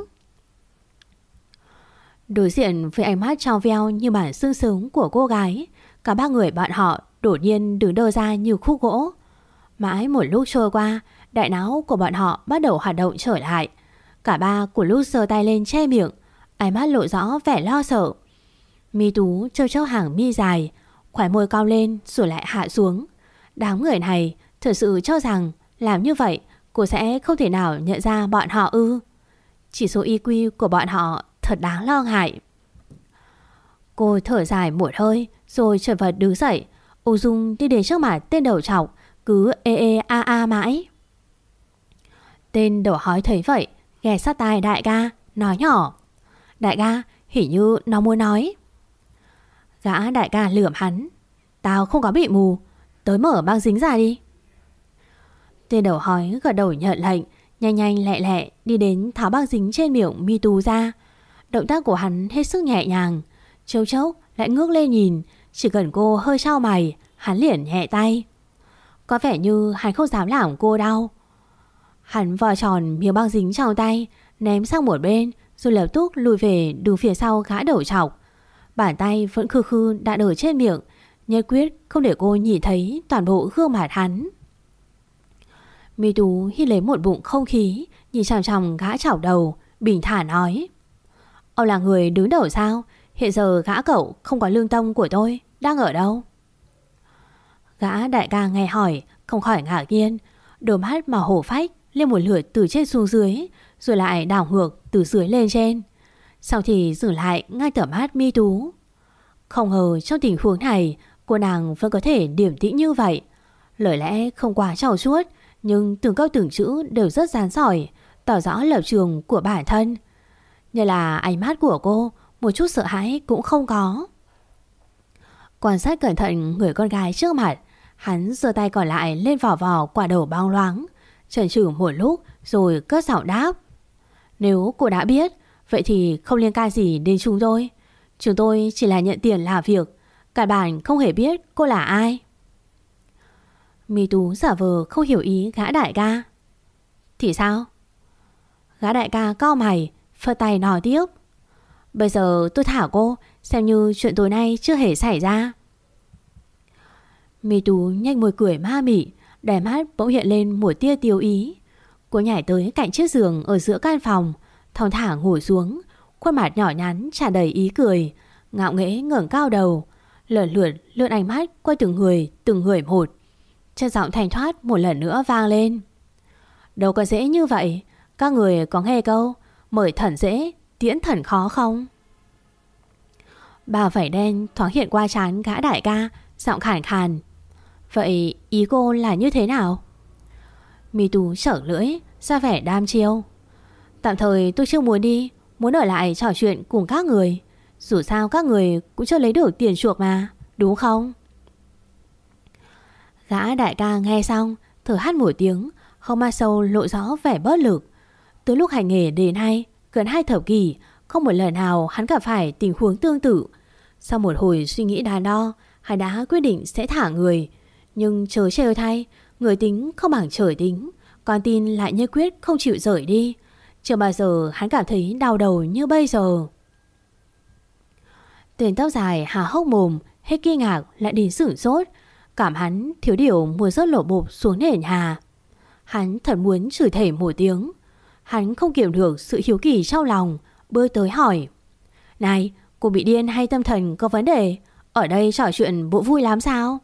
Đối diện với ánh mắt trong veo như bản xương sớm của cô gái, cả 3 người bọn họ đột nhiên đứng đơ ra như khúc gỗ. Mãi một lúc trôi qua, đại não của bọn họ bắt đầu hoạt động trở lại. Cả 3 của lúc giơ tay lên che miệng, ánh mắt lộ rõ vẻ lo sợ. Mi Tú trêu trêu hàng mi dài, khóe môi cong lên rồi lại hạ xuống. Đám người này thật sự cho rằng làm như vậy cô sẽ không thể nào nhận ra bọn họ ư? Chỉ số IQ của bọn họ thật đáng lo ngại. Cô thở dài một hơi rồi chợt vật đứng dậy, ung dung đi đến trước mặt tên đầu trọc, cứ a mãi. Tên đầu hói thấy vậy, ghé sát tai đại ca, nói nhỏ. Đại ca, hình như nó muốn nói. Gã đại ca lườm hắn. Tao không có bị mù, tới mở băng dính ra đi. Tên đầu hói gật đầu nhận lệnh, nhanh nhanh lẹ lẹ đi đến tháo băng dính trên miệng Mi Tú ra. Động tác của hắn hết sức nhẹ nhàng, chốc chốc lại ngước lên nhìn. Chỉ cần cô hơi chau mày, hắn liền nhẹ tay. Có vẻ như hắn không dám làm cô đau. Hắn vò tròn miếng băng dính trong tay, ném sang một bên, rồi lập tức lùi về đứng phía sau gã đầu trọc. Bàn tay vẫn khư khư đã ở trên miệng, nhất quyết không để cô nhìn thấy toàn bộ gương mặt hắn. Mi Tú hít lấy một bụng không khí, nhìn chằm chằm gã chọc đầu, bình thản nói. Ông là người đứng đầu sao? Hiện giờ gã cậu không có lương tâm của tôi đang ở đâu? Gã đại ca nghe hỏi không khỏi ngạc nhiên, đôi mắt màu hổ phách lên một lượt từ trên xuống dưới, rồi lại đảo ngược từ dưới lên trên, sau thì dừng lại ngay tầm mắt Mi Tú. Không ngờ trong tình huống này cô nàng vẫn có thể điềm tĩnh như vậy. Lời lẽ không quá trau chuốt, nhưng từng câu từng chữ đều rất rắn giỏi, tỏ rõ lập trường của bản thân. Như là ánh mắt của cô một chút sợ hãi cũng không có. Quan sát cẩn thận người con gái trước mặt, hắn giơ tay còn lại lên vỏ vỏ quả đầu bóng loáng, chần chừ một lúc rồi cất giọng đáp. Nếu cô đã biết, vậy thì không liên can gì đến chúng tôi. Chúng tôi chỉ là nhận tiền làm việc, cả bản không hề biết cô là ai. Mi Tú giả vờ không hiểu ý gã đại ca. Thì sao? Gã đại ca cau mày, phất tay nói tiếp. Bây giờ tôi thả cô, xem như chuyện tối nay chưa hề xảy ra. Mi Tú nhếch môi cười ma mị, đáy mắt bỗng hiện lên một tia tiêu ý. Cô nhảy tới cạnh chiếc giường ở giữa căn phòng, thong thả ngồi xuống, khuôn mặt nhỏ nhắn tràn đầy ý cười, ngạo nghễ ngẩng cao đầu. lần lượt lướt ánh mắt qua từng người một. Chất giọng thanh thoát một lần nữa vang lên. Đâu có dễ như vậy. Các người có nghe câu mời thần dễ, tiễn thần khó không? Bà vảy đen thoáng hiện qua trán gã đại ca, giọng khàn khàn. Vậy ý cô là như thế nào? Mi Tú trở lưỡi, ra vẻ đam chiêu. Tạm thời tôi chưa muốn đi, muốn ở lại trò chuyện cùng các người. Dù sao các người cũng chưa lấy được tiền chuộc mà, đúng không? Gã đại ca nghe xong, thở hắt một tiếng, không ma sâu lộ rõ vẻ bất lực. Từ lúc hành nghề đến nay, gần 2 thập kỷ, không một lần nào hắn gặp phải tình huống tương tự. Sau một hồi suy nghĩ đắn đo, hắn đã quyết định sẽ thả người. Nhưng chớ trêu thay, người tính không bằng trời tính, con tin lại nhất quyết không chịu rời đi. Chưa bao giờ hắn cảm thấy đau đầu như bây giờ. Tên tóc dài há hốc mồm, hết kinh ngạc lại đến sửng sốt. Cảm hắn thiếu điều muốn rớt lổ bộp xuống nền nhà. Hắn thật muốn chửi thề một tiếng. Hắn không kiềm được sự hiếu kỳ trong lòng, bơi tới hỏi. Này, cô bị điên hay tâm thần có vấn đề? Ở đây trò chuyện bộ vui lắm sao?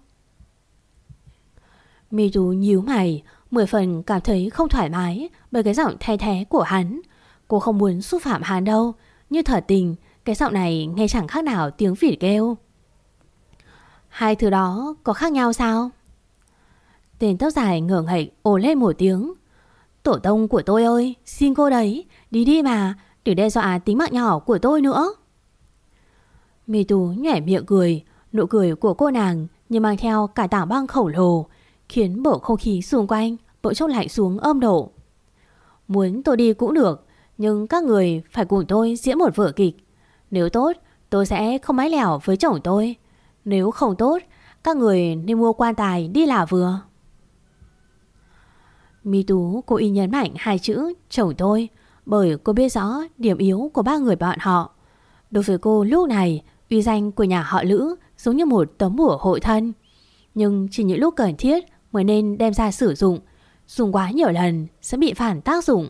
Mi Tú nhíu mày, 10 phần cảm thấy không thoải mái bởi cái giọng the thé của hắn. Cô không muốn xúc phạm hắn đâu, như thật tình, cái giọng này nghe chẳng khác nào tiếng vịt kêu. Hai thứ đó có khác nhau sao? Tên tóc dài ngửa nghệch ồ lên một tiếng. Tổ tông của tôi ơi, xin cô đấy, đi đi mà, đừng đe dọa tính mạng nhỏ của tôi nữa. Mi Tú nhếch miệng cười, nụ cười của cô nàng như mang theo cả tảng băng khổng lồ, khiến bầu không khí xung quanh bỗng chốc lạnh xuống âm độ. Muốn tôi đi cũng được, nhưng các người phải cùng tôi diễn một vở kịch. Nếu tốt, tôi sẽ không mái lẻo với chồng tôi. Nếu không tốt, các người nên mua quan tài đi là vừa. Mi Tú cố ý nhấn mạnh hai chữ chồng tôi, bởi cô biết rõ điểm yếu của ba người bọn họ. Đối với cô lúc này, uy danh của nhà họ Lữ giống như một tấm bùa hộ thân. Nhưng chỉ những lúc cần thiết mới nên đem ra sử dụng. Dùng quá nhiều lần sẽ bị phản tác dụng.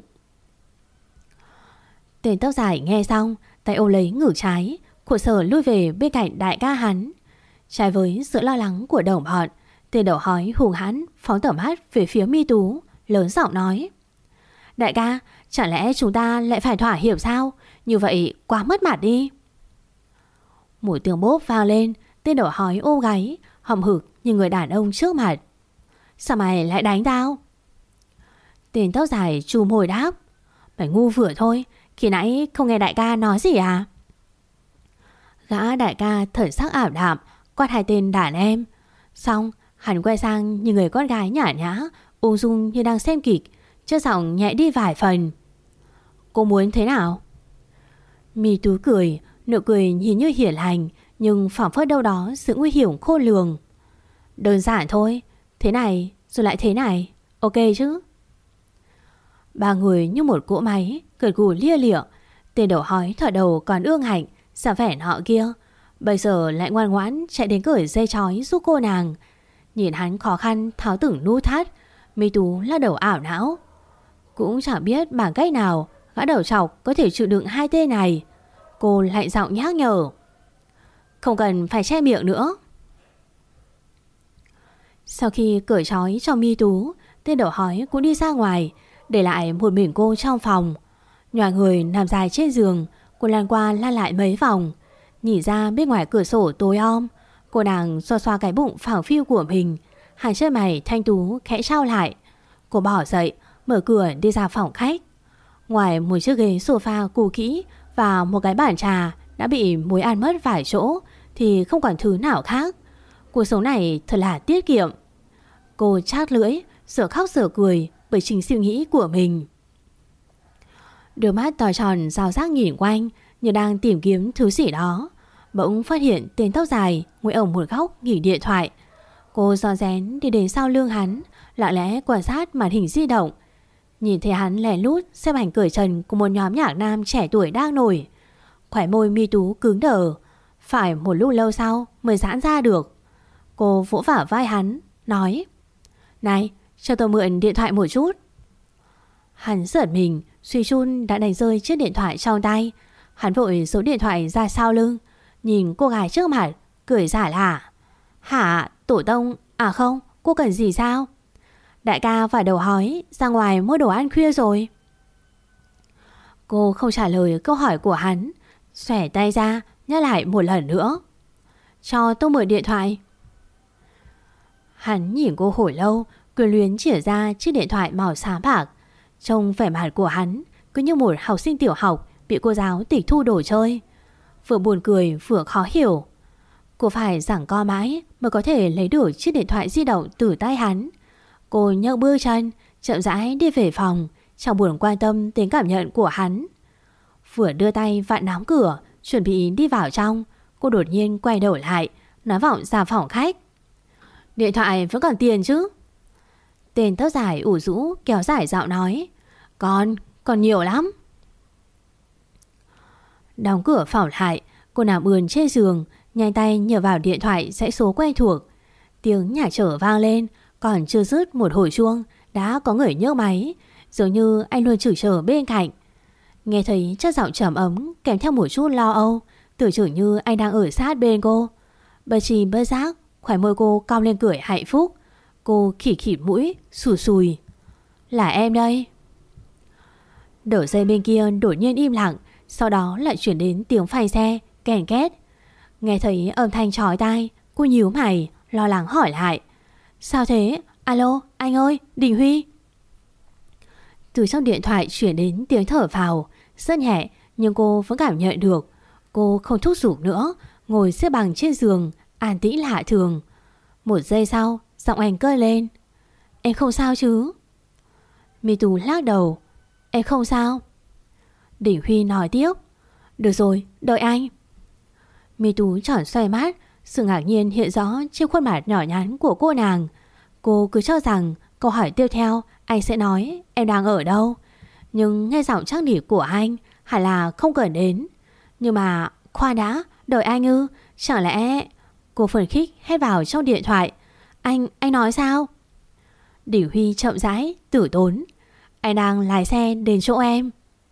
Tên tóc dài nghe xong, tay ôm lấy ngực trái, khổ sở lui về bên cạnh đại ca hắn. Trái với sự lo lắng của đồng bọn, tên đầu hói hùng hãn phóng tầm mắt về phía Mi Tú, lớn giọng nói. Đại ca, chẳng lẽ chúng ta lại phải thỏa hiệp sao? Như vậy quá mất mặt đi. Một tiếng bốp vang lên, tên đầu hói ôm gáy, hậm hực như người đàn ông trước mặt. Sao mày lại đánh tao? Tên tóc dài chùm hồi đáp. Mày ngu vừa thôi, khi nãy không nghe đại ca nói gì à? Gã đại ca thần sắc ảm đạm quát hai tên đàn em. Xong hắn quay sang như người con gái nhã nhã, ung dung như đang xem kịch, chất giọng nhẹ đi vài phần. Cô muốn thế nào? Mi Tú cười, nụ cười nhìn như hiền lành, nhưng phảng phất đâu đó sự nguy hiểm khôn lường. Đơn giản thôi, thế này rồi lại thế này, ok chứ? Ba người như một cỗ máy gật gù lia lịa. Tên đầu hói thở đầu còn ương hạnh, xả vẻ nọ kia, bây giờ lại ngoan ngoãn chạy đến cởi dây chói giúp cô nàng. Nhìn hắn khó khăn tháo từng nút thắt, Mi Tú lắc đầu ảo não. Cũng chẳng biết bằng cách nào gã đầu trọc có thể chịu đựng hai tên này. Cô lạnh giọng nhắc nhở. Không cần phải che miệng nữa. Sau khi cởi trói cho Mi Tú, tên đầu hói cũng đi ra ngoài, để lại một mình cô trong phòng. Nhòa người nằm dài trên giường, cô lăn qua lăn lại mấy vòng. Nhìn ra bên ngoài cửa sổ tối om, cô nàng xoa xoa cái bụng phẳng phiu của mình. Hàng chân mày thanh tú khẽ trao lại. Cô bỏ dậy, mở cửa đi ra phòng khách. Ngoài một chiếc ghế sofa cũ kỹ và một cái bàn trà đã bị muối ăn mất vài chỗ, thì không còn thứ nào khác. Cuộc sống này thật là tiết kiệm. Cô chát lưỡi, giờ khóc giờ cười bởi chính suy nghĩ của mình. Đôi mắt to tròn rào rác nhìn quanh như đang tìm kiếm thứ gì đó. Bỗng phát hiện tên tóc dài ngồi ở một góc nghỉ điện thoại. Cô rón rén đi đến sau lưng hắn, lặng lẽ quan sát màn hình di động. Nhìn thấy hắn lén lút xem ảnh cởi trần của một nhóm nhạc nam trẻ tuổi đang nổi. Khóe môi Mi Tú cứng đờ, phải một lúc lâu sau mới giãn ra được. Cô vỗ vào vai hắn, nói: Này, cho tôi mượn điện thoại một chút. Hắn giật mình, suy chun đã đánh rơi chiếc điện thoại trong tay. Hắn vội giấu điện thoại ra sau lưng, nhìn cô gái trước mặt, cười giả lả. Hả, tổ tông? À không, cô cần gì sao? Đại ca phải đầu hói ra ngoài mua đồ ăn khuya rồi. Cô không trả lời câu hỏi của hắn, xòe tay ra nhắc lại một lần nữa. Cho tôi mượn điện thoại. Hắn nhìn cô hồi lâu, quyền luyến chỉa ra chiếc điện thoại màu xám bạc. Trông vẻ mặt của hắn cứ như một học sinh tiểu học bị cô giáo tịch thu đồ chơi. Vừa buồn cười vừa khó hiểu. Cô phải giằng co mãi mới có thể lấy được chiếc điện thoại di động từ tay hắn. Cô nhấc bước chân chậm rãi đi về phòng, chẳng buồn quan tâm đến cảm nhận của hắn. Vừa đưa tay vặn nắm cửa chuẩn bị đi vào trong, cô đột nhiên quay đầu lại, nói vọng ra phòng khách. Điện thoại vẫn còn tiền chứ? Tên tóc dài ủ rũ kéo dài giọng nói. Còn nhiều lắm. Đóng cửa phòng lại, cô nằm ườn trên giường, nhanh tay nhờ vào điện thoại dãy số quen thuộc. Tiếng nhạc trở vang lên, còn chưa dứt một hồi chuông đã có người nhấc máy, giống như anh luôn chửi chờ bên cạnh. Nghe thấy chất giọng trầm ấm kèm theo một chút lo âu, tưởng chừng như anh đang ở sát bên cô. Bất tri bất giác, khóe môi cô cong lên cười hạnh phúc. Cô khỉ khịt mũi, sùi sùi. Là em đây. Đầu dây bên kia đột nhiên im lặng, sau đó lại chuyển đến tiếng phanh xe kèn két. Nghe thấy âm thanh chói tai, cô nhíu mày lo lắng hỏi lại. Sao thế? Alo, anh ơi, Đình Huy. Từ trong điện thoại chuyển đến tiếng thở phào, rất nhẹ nhưng cô vẫn cảm nhận được. Cô không thúc giục nữa, ngồi xếp bằng trên giường, an tĩnh lạ thường. Một giây sau, giọng anh cơi lên. Em không sao chứ? Mi Tú lắc đầu. Em không sao. Đình Huy nói tiếp. Được rồi, đợi anh. Mi Tú tròn xoay mắt, sự ngạc nhiên hiện rõ trên khuôn mặt nhỏ nhắn của cô nàng. Cô cứ cho rằng câu hỏi tiếp theo anh sẽ nói em đang ở đâu. Nhưng nghe giọng chắc nịch của anh hẳn là không cần đến. Nhưng mà khoan đã, đợi anh ư? Chẳng lẽ... Cô phấn khích hét vào trong điện thoại. Anh nói sao? Đình Huy chậm rãi, tử tốn. Anh đang lái xe đến chỗ em.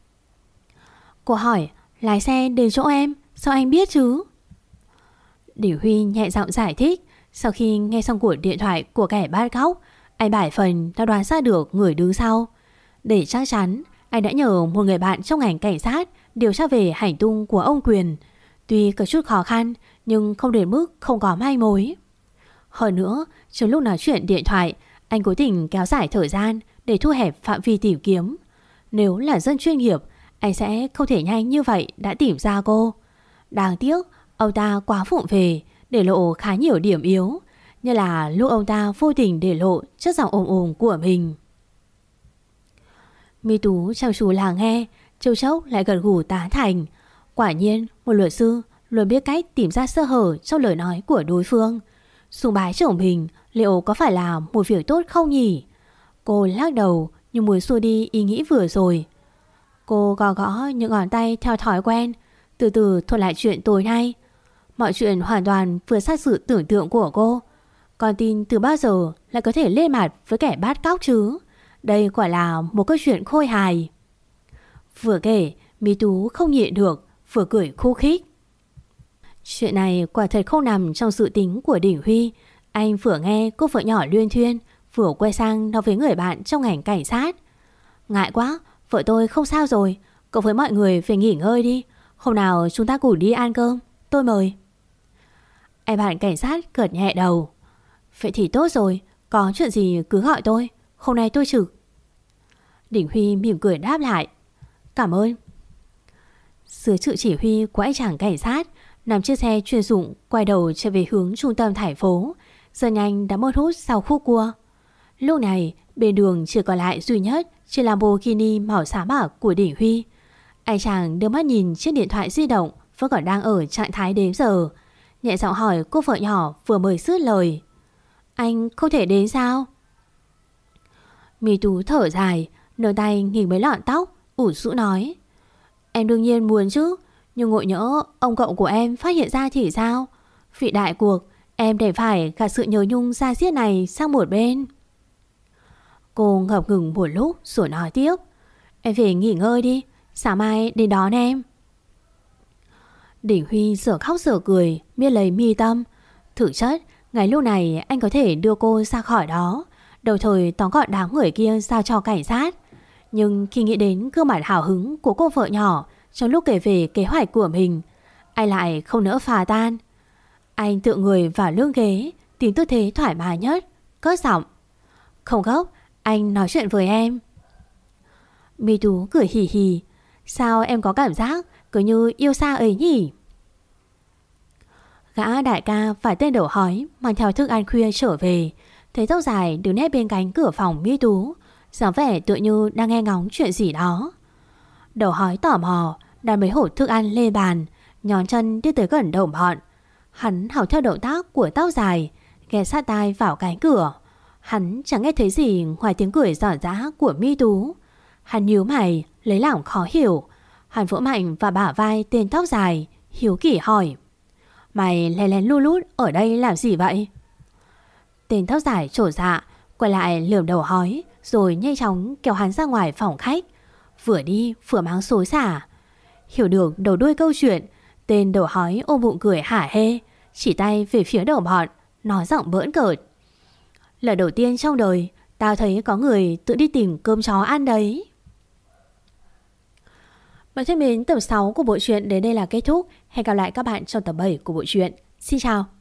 Cô hỏi, lái xe đến chỗ em, sao anh biết chứ? Đình Huy nhẹ giọng giải thích. Sau khi nghe xong cuộc điện thoại của kẻ bắt cóc, anh bảy phần đã đoán ra được người đứng sau. Để chắc chắn, anh đã nhờ một người bạn trong ngành cảnh sát điều tra về hành tung của ông Quyền. Tuy có chút khó khăn nhưng không đến mức không có manh mối. Hơn nữa, trong lúc nói chuyện điện thoại, anh cố tình kéo dài thời gian để thu hẹp phạm vi tìm kiếm. Nếu là dân chuyên nghiệp, anh sẽ không thể nhanh như vậy đã tìm ra cô. Đáng tiếc, ông ta quá vụng về, để lộ khá nhiều điểm yếu, như là lúc ông ta vô tình để lộ chất giọng ồm ồm của mình. Mi Tú chăm chú lắng nghe, châu chốc lại gật gù tán thành. Quả nhiên, một luật sư luôn biết cách tìm ra sơ hở trong lời nói của đối phương. Sùng bái chồng mình liệu có phải là một việc tốt không nhỉ? Cô lắc đầu như muốn xua đi ý nghĩ vừa rồi. Cô gõ gõ những ngón tay theo thói quen, từ từ thuật lại chuyện tối nay. Mọi chuyện hoàn toàn vượt xa sự tưởng tượng của cô. Con tin từ bao giờ lại có thể lên mặt với kẻ bắt cóc chứ? Đây quả là một câu chuyện khôi hài. Vừa kể, Mi Tú không nhịn được, vừa cười khúc khích. Chuyện này quả thật không nằm trong dự tính của Đình Huy. Anh vừa nghe cô vợ nhỏ luyên thuyên, vừa quay sang nói với người bạn trong ngành cảnh sát. Ngại quá, vợ tôi không sao rồi. Cậu với mọi người về nghỉ ngơi đi. Hôm nào chúng ta cùng đi ăn cơm, tôi mời. Anh bạn cảnh sát gật nhẹ đầu. Vậy thì tốt rồi, có chuyện gì cứ gọi tôi, hôm nay tôi trực. Đình Huy mỉm cười đáp lại. Cảm ơn. Dưới sự chỉ huy của anh chàng cảnh sát, nằm chiếc xe chuyên dụng quay đầu trở về hướng trung tâm thành phố. Dần nhanh đã mất hút sau khúc cua. Lúc này bên đường chỉ còn lại duy nhất chiếc Lamborghini màu xám bạc của Đình Huy. Anh chàng đưa mắt nhìn chiếc điện thoại di động vẫn còn đang ở trạng thái đếm giờ, nhẹ giọng hỏi cô vợ nhỏ vừa mới dứt lời. Anh không thể đến sao? Mi Tú thở dài, nở tay nghịch mấy lọn tóc, ủ rũ nói. Em đương nhiên muốn chứ, nhưng ngộ nhỡ ông cậu của em phát hiện ra thì sao? Vì đại cuộc, em để phải gạt sự nhớ nhung da diết này sang một bên. Cô ngập ngừng một lúc rồi nói tiếp. Em về nghỉ ngơi đi, sáng mai đến đón em. Đình Huy giờ khóc giờ cười, miết lấy mi tâm, Thực chất, ngay lúc này anh có thể đưa cô ra khỏi đó, đồng thời tóm gọn đám người kia giao cho cảnh sát. Nhưng khi nghĩ đến gương mặt hào hứng của cô vợ nhỏ trong lúc kể về kế hoạch của mình, anh lại không nỡ phá tan. Anh tựa người vào lưng ghế, tìm tư thế thoải mái nhất, cất giọng: "Không gấp, anh nói chuyện với em." Mi Tú cười hì hì: "Sao em có cảm giác cứ như yêu xa ấy nhỉ?" Gã đại ca phải tên đầu hói mang theo thức ăn khuya trở về, thấy tóc dài đứng nép bên cánh cửa phòng Mi Tú, dáng vẻ tựa như đang nghe ngóng chuyện gì đó. Đầu hói tò mò đặt mấy hộp thức ăn lên bàn, nhón chân đi tới gần đồng bọn. Hắn học theo động tác của tóc dài, ghé sát tai vào cánh cửa. Hắn chẳng nghe thấy gì ngoài tiếng cười giòn giã của Mi Tú. Hắn nhíu mày, lấy lòng khó hiểu. Hắn vỗ mạnh vào bả vai tên tóc dài, hiếu kỳ hỏi: "Mày lén lén lu lút ở đây làm gì vậy?" Tên tóc dài trổ dạ, quay lại lườm đầu hói, rồi nhanh chóng kéo hắn ra ngoài phòng khách. Vừa đi vừa mắng xối xả. Hiểu được đầu đuôi câu chuyện, tên đầu hói ôm bụng cười hả hê, chỉ tay về phía đồng bọn, nói giọng bỡn cợt: "Lần đầu tiên trong đời tao thấy có người tự đi tìm cơm chó ăn đấy." Bạn thân mến, tập 6 của bộ truyện đến đây là kết thúc. Hẹn gặp lại các bạn trong tập 7 của bộ truyện. Xin chào.